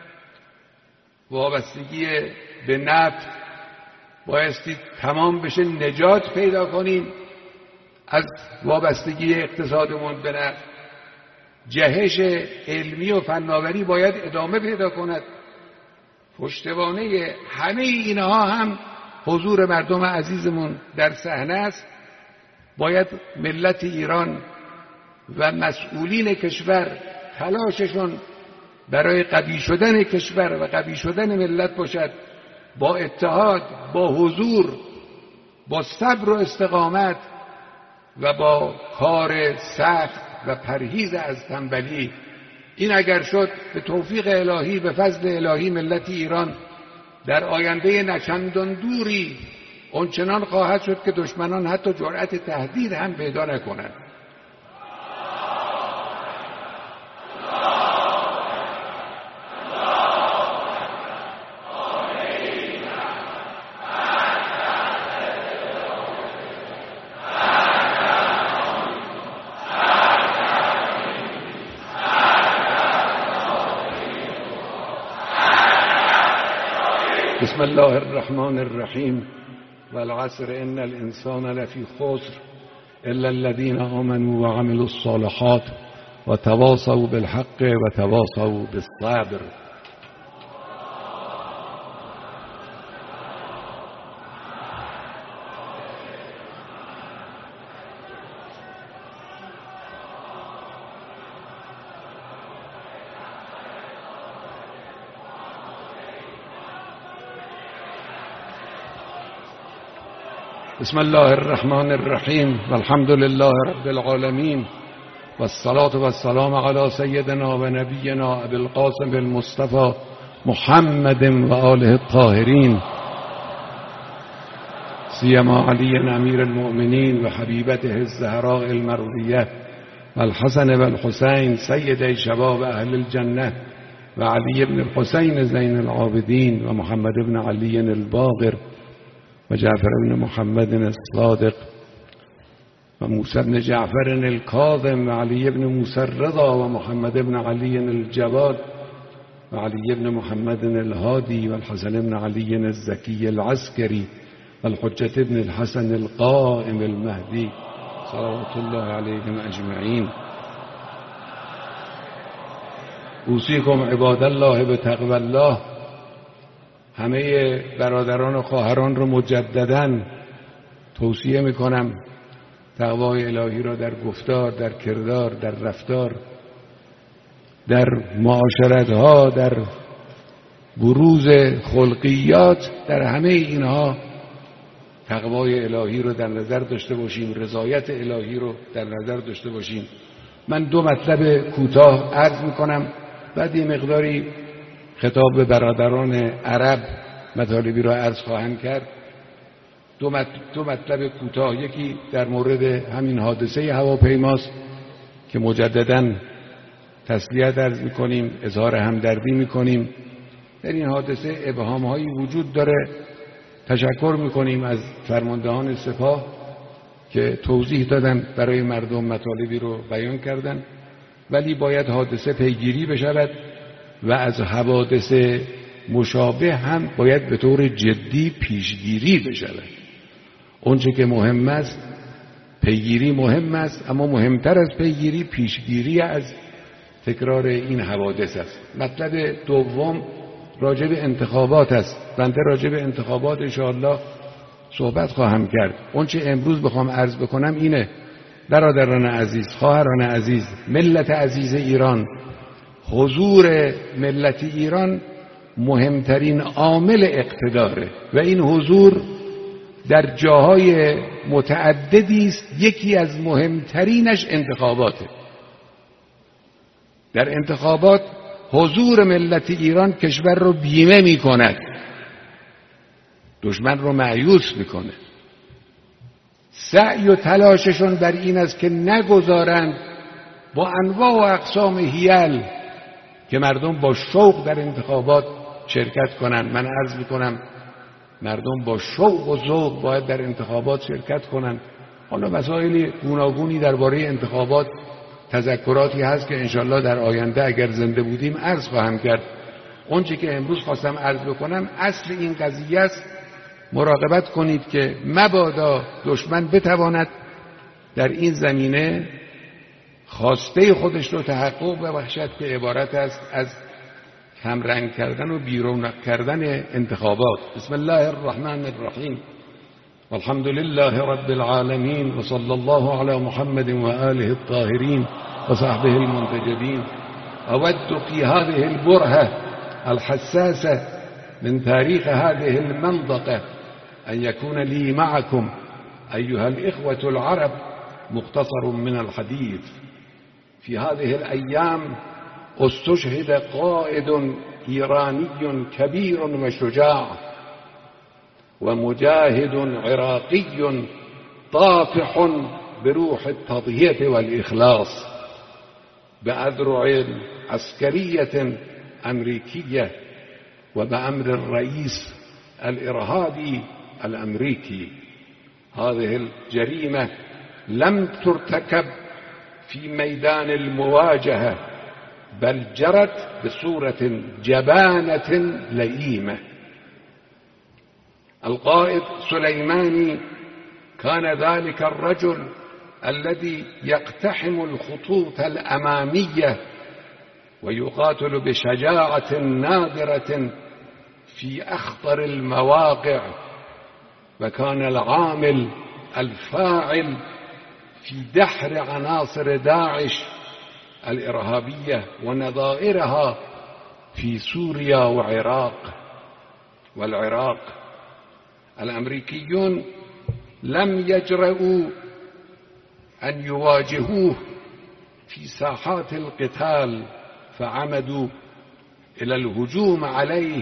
وابستگی به نفت بایستی تمام بشه، نجات پیدا کنیم از وابستگی اقتصادمون به نفت. جهش علمی و فناوری باید ادامه پیدا کند. پشتوانه همه اینها هم حضور مردم عزیزمون در صحنه است. باید ملت ایران و مسئولین کشور تلاششون برای قوی شدن کشور و قوی شدن ملت باشد، با اتحاد، با حضور، با صبر و استقامت و با کار سخت و پرهیز از تنبلی. این اگر شد به توفیق الهی، به فضل الهی، ملت ایران در آینده نچندان دوری اونچنان خواهد شد که دشمنان حتی جرأت تهدید هم پیدا نکنند. بسم الله الرحمن الرحیم والعصر ان الانسان لفی خسر الا الذين آمنوا وعملوا الصالحات وتواصوا بالحق وتواصوا بالصبر. بسم الله الرحمن الرحیم والحمد لله رب العالمین والصلاة والسلام علی سیدنا و نبینا ابی القاسم المصطفى محمد و آله الطاهرین سیما علی امیر المؤمنین و حبیبته الزهراء المرضیه والحسن و الحسین سیدی شباب اهل الجنه و علی بن الحسین زین العابدین و محمد بن علی الباقر و جعفر بن محمد الصادق و موسی بن جعفر الکاظم و علی بن موسی الرضا و محمد بن علی الجواد و علی بن محمد الهادی و الحسن بن علی الزکی العسکری و الحجة بن الحسن القائم المهدی صلوات الله علیهم اجمعین. اوصیکم عباد الله بتقوی الله. همه برادران و خواهران رو مجدداً توصیه میکنم تقوای الهی را در گفتار، در کردار، در رفتار، در معاشرتها، در بروز خلقیات، در همه اینها تقوای الهی رو در نظر داشته باشیم، رضایت الهی رو در نظر داشته باشیم. من دو مطلب کوتاه عرض میکنم، بعد یه مقداری خطاب به برادران عرب مطالبی را عرض خواهم کرد. دو, مط... دو مطلب کوتاه. یکی در مورد همین حادثه هواپیماست که مجدداً تسلیت عرض میکنیم، اظهار همدردی میکنیم. در این حادثه ابهام هایی وجود داره. تشکر میکنیم از فرماندهان سپاه که توضیح دادن برای مردم، مطالبی رو بیان کردن، ولی باید حادثه پیگیری بشود و از حوادث مشابه هم باید به طور جدی پیشگیری بشود. اونچه که مهم است، پیگیری مهم است، اما مهمتر از پیگیری پیشگیری از تکرار این حوادث است. مطلب دوم راجع به انتخابات است. بنده راجع به انتخابات انشاءالله صحبت خواهم کرد. اونچه امروز بخوام عرض بکنم اینه: برادران عزیز، خواهران عزیز، ملت عزیز ایران، حضور ملت ایران مهمترین عامل اقتداره و این حضور در جاهای متعددی است. یکی از مهمترینش انتخاباته. در انتخابات حضور ملت ایران کشور رو بیمه می کند، دشمن رو مایوس می کند. سعی و تلاششون بر این است که نگذارند با انواع و اقسام حیل که مردم با شوق در انتخابات شرکت کنند. من عرض می کنم مردم با شوق و ذوق باید در انتخابات شرکت کنند. حالا مسائل گوناگونی درباره انتخابات، تذکراتی هست که انشالله در آینده اگر زنده بودیم عرض خواهم کرد. اونچه که امروز خواستم عرض بکنم اصل این قضیه است. مراقبت کنید که مبادا دشمن بتواند در این زمینه خواسته خودش رو تحقق ببخشد که عبارت است از کمرنگ کردن و بیرون کردن انتخابات. بسم الله الرحمن الرحیم. والحمد لله رب العالمين وصلى الله على محمد وآله الطاهرين وصحبه المنتجبين. أود في هذه البرهة الحساسة من تاريخ هذه المنطقة أن يكون لي معكم أيها الإخوة العرب مختصر من الحديث. في هذه الأيام استشهد قائد إيراني كبير وشجاع ومجاهد عراقي طافح بروح التضحية والإخلاص بأذرع عسكرية أمريكية وبأمر الرئيس الإرهابي الأمريكي. هذه الجريمة لم ترتكب في ميدان المواجهة بل جرت بصورة جبانة لئيمة. القائد سليماني كان ذلك الرجل الذي يقتحم الخطوط الأمامية ويقاتل بشجاعة نادرة في أخطر المواقع، وكان العامل الفاعل في دحر عناصر داعش الإرهابية ونظائرها في سوريا وعراق والعراق. الأمريكيون لم يجرؤوا أن يواجهوه في ساحات القتال، فعمدوا إلى الهجوم عليه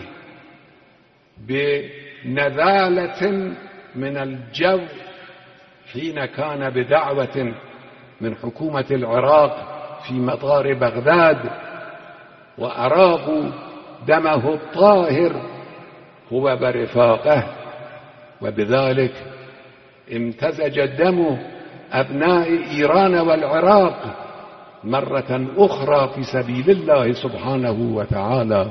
بنذالة من الجو حين كان بدعوة من حكومة العراق في مطار بغداد، وأراقوا دمه الطاهر هو برفاقه، وبذلك امتزج دم أبناء إيران والعراق مرة أخرى في سبيل الله سبحانه وتعالى.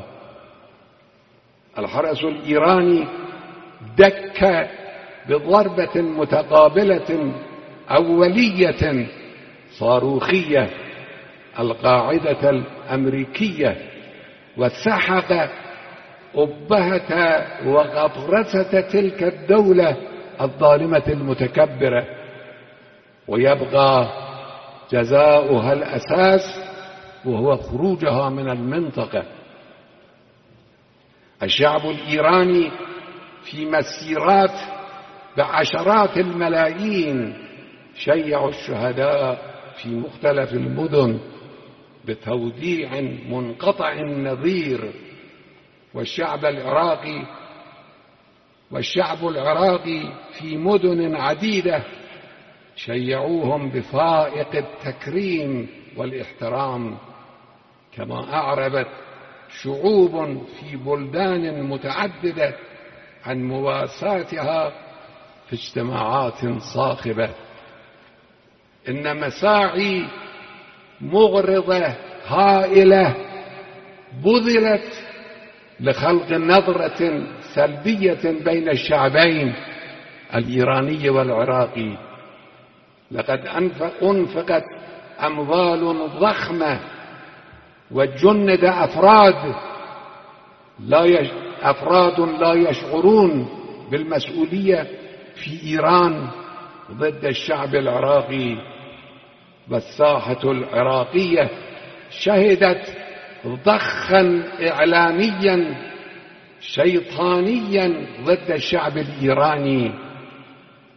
الحرس الإيراني دك بضربة متقابلة أولية صاروخية القاعدة الأمريكية، وسحق أبهة وغطرسة تلك الدولة الظالمة المتكبرة، ويبقى جزاؤها الأساس وهو خروجها من المنطقة. الشعب الإيراني في مسيرات بعشرات الملايين شيعوا الشهداء في مختلف المدن بتوديع منقطع النظير، والشعب العراقي والشعب العراقي في مدن عديدة شيعوهم بفائق التكريم والاحترام، كما أعربت شعوب في بلدان متعددة عن مواساتها في اجتماعات صاخبة. إن مساعي مغرضة هائلة بذلت لخلق نظرة سلبية بين الشعبين الإيراني والعراقي. لقد أنفقت أموال ضخمة وجند أفراد لا يش... أفراد لا يشعرون بالمسؤولية في إيران ضد الشعب العراقي، والساحة العراقية شهدت ضخا إعلاميا شيطانيا ضد الشعب الإيراني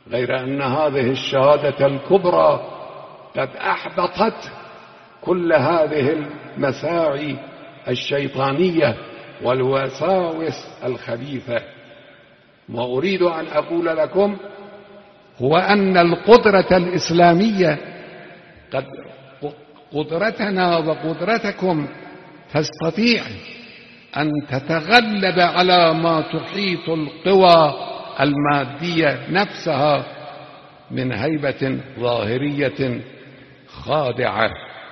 غير أن هذه الشهادة الكبرى قد أحبطت كل هذه المساعي الشيطانية والوساوس الخبيثة. ما أريد أن أقول لكم هو أن القدرة الإسلامية قد قدرتنا وقدرتكم تستطيع أن تتغلب على ما تحيط القوى المادية نفسها من هيبة ظاهرية خادعة.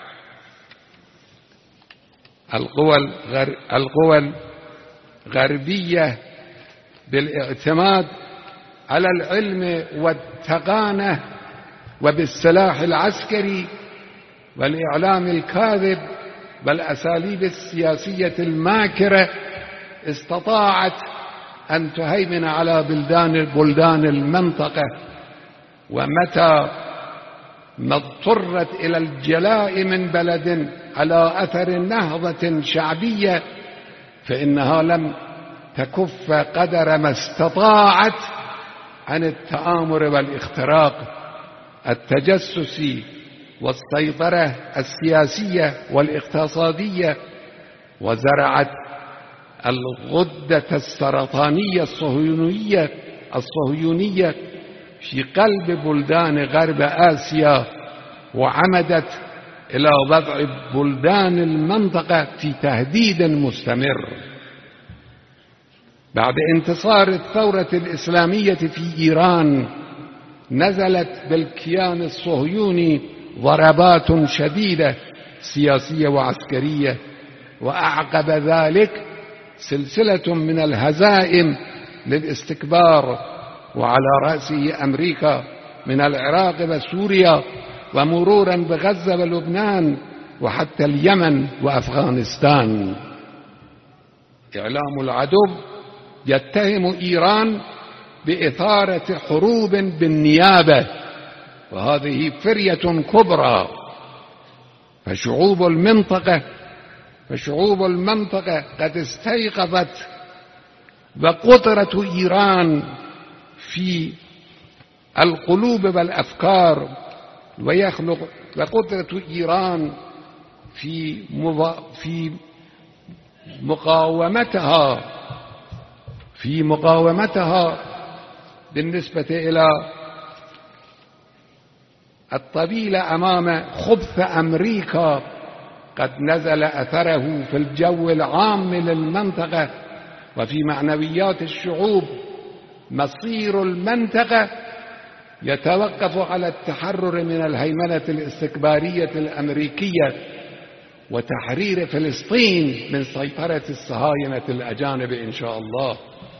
القوى الغر... القوى الغربية بالاعتماد على العلم والتقانة وبالسلاح العسكري والإعلام الكاذب والأساليب السياسية الماكرة استطاعت أن تهيمن على بلدان بلدان المنطقة، ومتى ما اضطرت إلى الجلاء من بلد على أثر نهضة شعبية فإنها لم تكف قدر ما استطاعت عن التآمر والاختراق التجسسي والسيطرة السياسية والاقتصادية، وزرعت الغدة السرطانية الصهيونية الصهيونية في قلب بلدان غرب آسيا، وعمدت إلى وضع بلدان المنطقة في تهديد مستمر. بعد انتصار الثورة الإسلامية في إيران نزلت بالكيان الصهيوني ضربات شديدة سياسية وعسكرية، وأعقب ذلك سلسلة من الهزائم للاستكبار، وعلى رأسه أمريكا من العراق وسوريا، ومرورا بغزة ولبنان وحتى اليمن وأفغانستان. إعلام العدو يتهم إيران بإثارة حروب بالنيابة، وهذه فرية كبرى. فشعوب المنطقة فشعوب المنطقة قد استيقظت، وقدرة إيران في القلوب والأفكار ويخلق وقدرة إيران في في مقاومتها في مقاومتها بالنسبة إلى الطبيلة أمام خبث أمريكا قد نزل أثره في الجو العام للمنطقة وفي معنويات الشعوب. مصير المنطقة يتوقف على التحرر من الهيمنة الاستكبارية الأمريكية وتحرير فلسطين من سيطرة الصهاينة الأجانب إن شاء الله.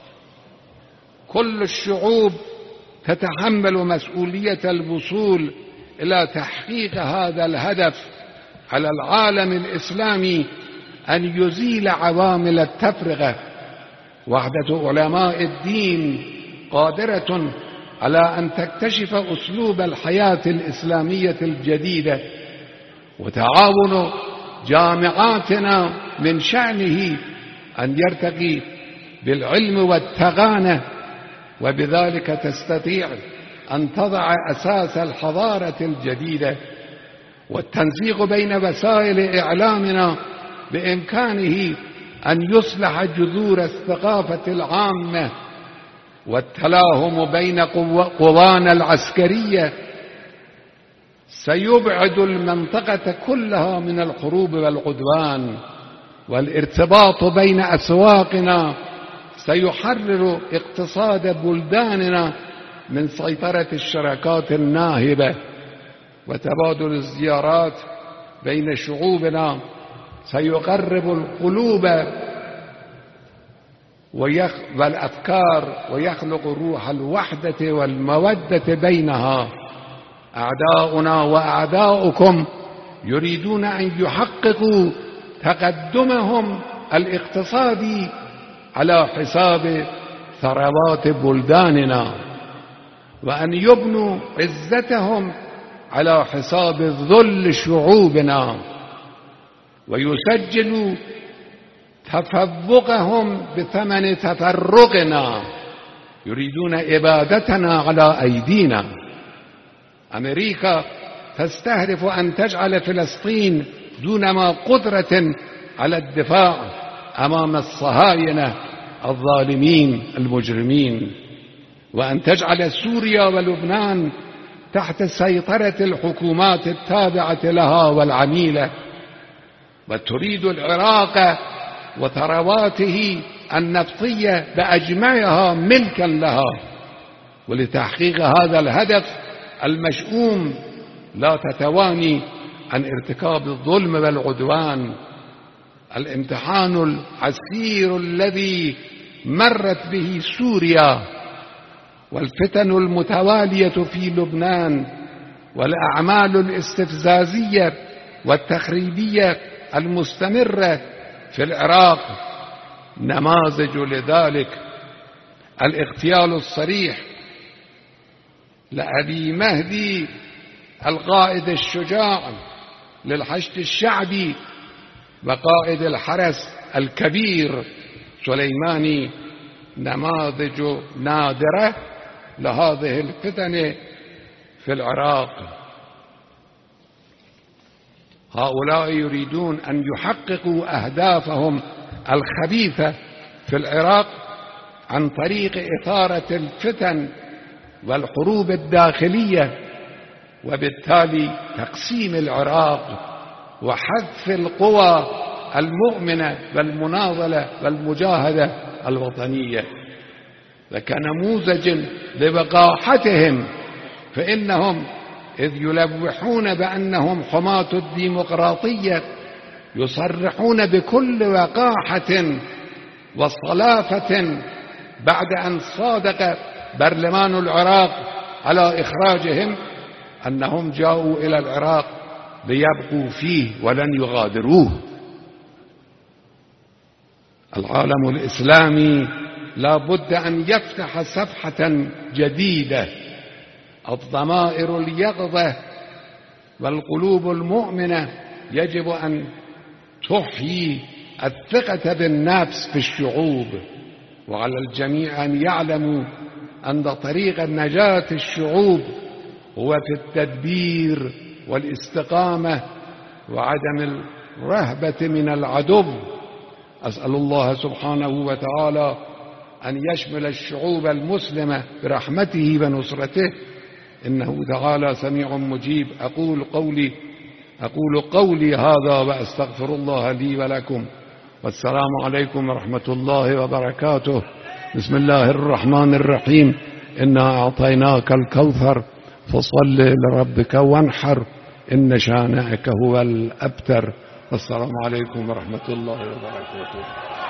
كل الشعوب تتحمل مسؤولية الوصول إلى تحقيق هذا الهدف. على العالم الإسلامي أن يزيل عوامل التفرقة. وحدة علماء الدين قادرة على أن تكتشف أسلوب الحياة الإسلامية الجديدة، وتعاون جامعاتنا من شأنه أن يرتقي بالعلم والتقانة، وبذلك تستطيع أن تضع أساس الحضارة الجديدة. والتنسيق بين وسائل إعلامنا بإمكانه أن يصلح جذور الثقافة العامة، والتلاهم بين قوانا العسكرية سيبعد المنطقة كلها من الحروب والعدوان. والارتباط بين أسواقنا سيحرر اقتصاد بلداننا من سيطرة الشراكات الناهبة. وتبادل الزيارات بين شعوبنا سيقرب القلوب والأفكار ويخلق روح الوحدة والمودة بينها. أعداؤنا وأعداؤكم يريدون أن يحققوا تقدمهم الاقتصادي على حساب ثروات بلداننا، وأن يبنوا عزتهم على حساب ذل شعوبنا، ويسجلوا تفوقهم بثمن تفرقنا. يريدون إبادتنا على أيدينا. أمريكا تستهدف أن تجعل فلسطين دون ما قدرة على الدفاع أمام الصهاينة الظالمين المجرمين، وأن تجعل سوريا ولبنان تحت سيطرة الحكومات التابعة لها والعميلة، وتريد العراق وثرواته النفطية بأجمعها ملكا لها. ولتحقيق هذا الهدف المشؤوم لا تتواني عن ارتكاب الظلم والعدوان. الامتحان العسير الذي مرت به سوريا والفتن المتوالية في لبنان والأعمال الاستفزازية والتخريبية المستمرة في العراق نماذج لذلك. الاغتيال الصريح لأبي مهدي القائد الشجاع للحشد الشعبي وقائد الحرس الكبير سليماني نماذج نادرة لهذه الفتن في العراق. هؤلاء يريدون أن يحققوا أهدافهم الخبيثة في العراق عن طريق إثارة الفتن والحروب الداخلية، وبالتالي تقسيم العراق وحذف القوى المؤمنة والمناضلة والمجاهدة الوطنية. وكنموذج لوقاحتهم فإنهم إذ يلوحون بأنهم حماة الديمقراطية يصرحون بكل وقاحة وصلافة بعد أن صادق برلمان العراق على إخراجهم أنهم جاءوا إلى العراق ليبقوا فيه ولن يغادروه. العالم الإسلامي لا بد أن يفتح صفحة جديدة. الضمائر اليقظة والقلوب المؤمنة يجب أن تحيي الثقة بالنفس في الشعوب، وعلى الجميع أن يعلموا أن طريق النجاة الشعوب هو في التدبير والاستقامة وعدم الرهبة من العدو. أسأل الله سبحانه وتعالى أن يشمل الشعوب المسلمة برحمته ونصرته، إنه تعالى سميع مجيب. أقول قولي أقول قولي هذا وأستغفر الله لي ولكم، والسلام عليكم ورحمة الله وبركاته. بسم الله الرحمن الرحيم. إنا أعطيناك الكوثر فصل لربك وانحر إن شانئك هو الأبتر. والسلام عليكم ورحمة الله وبركاته.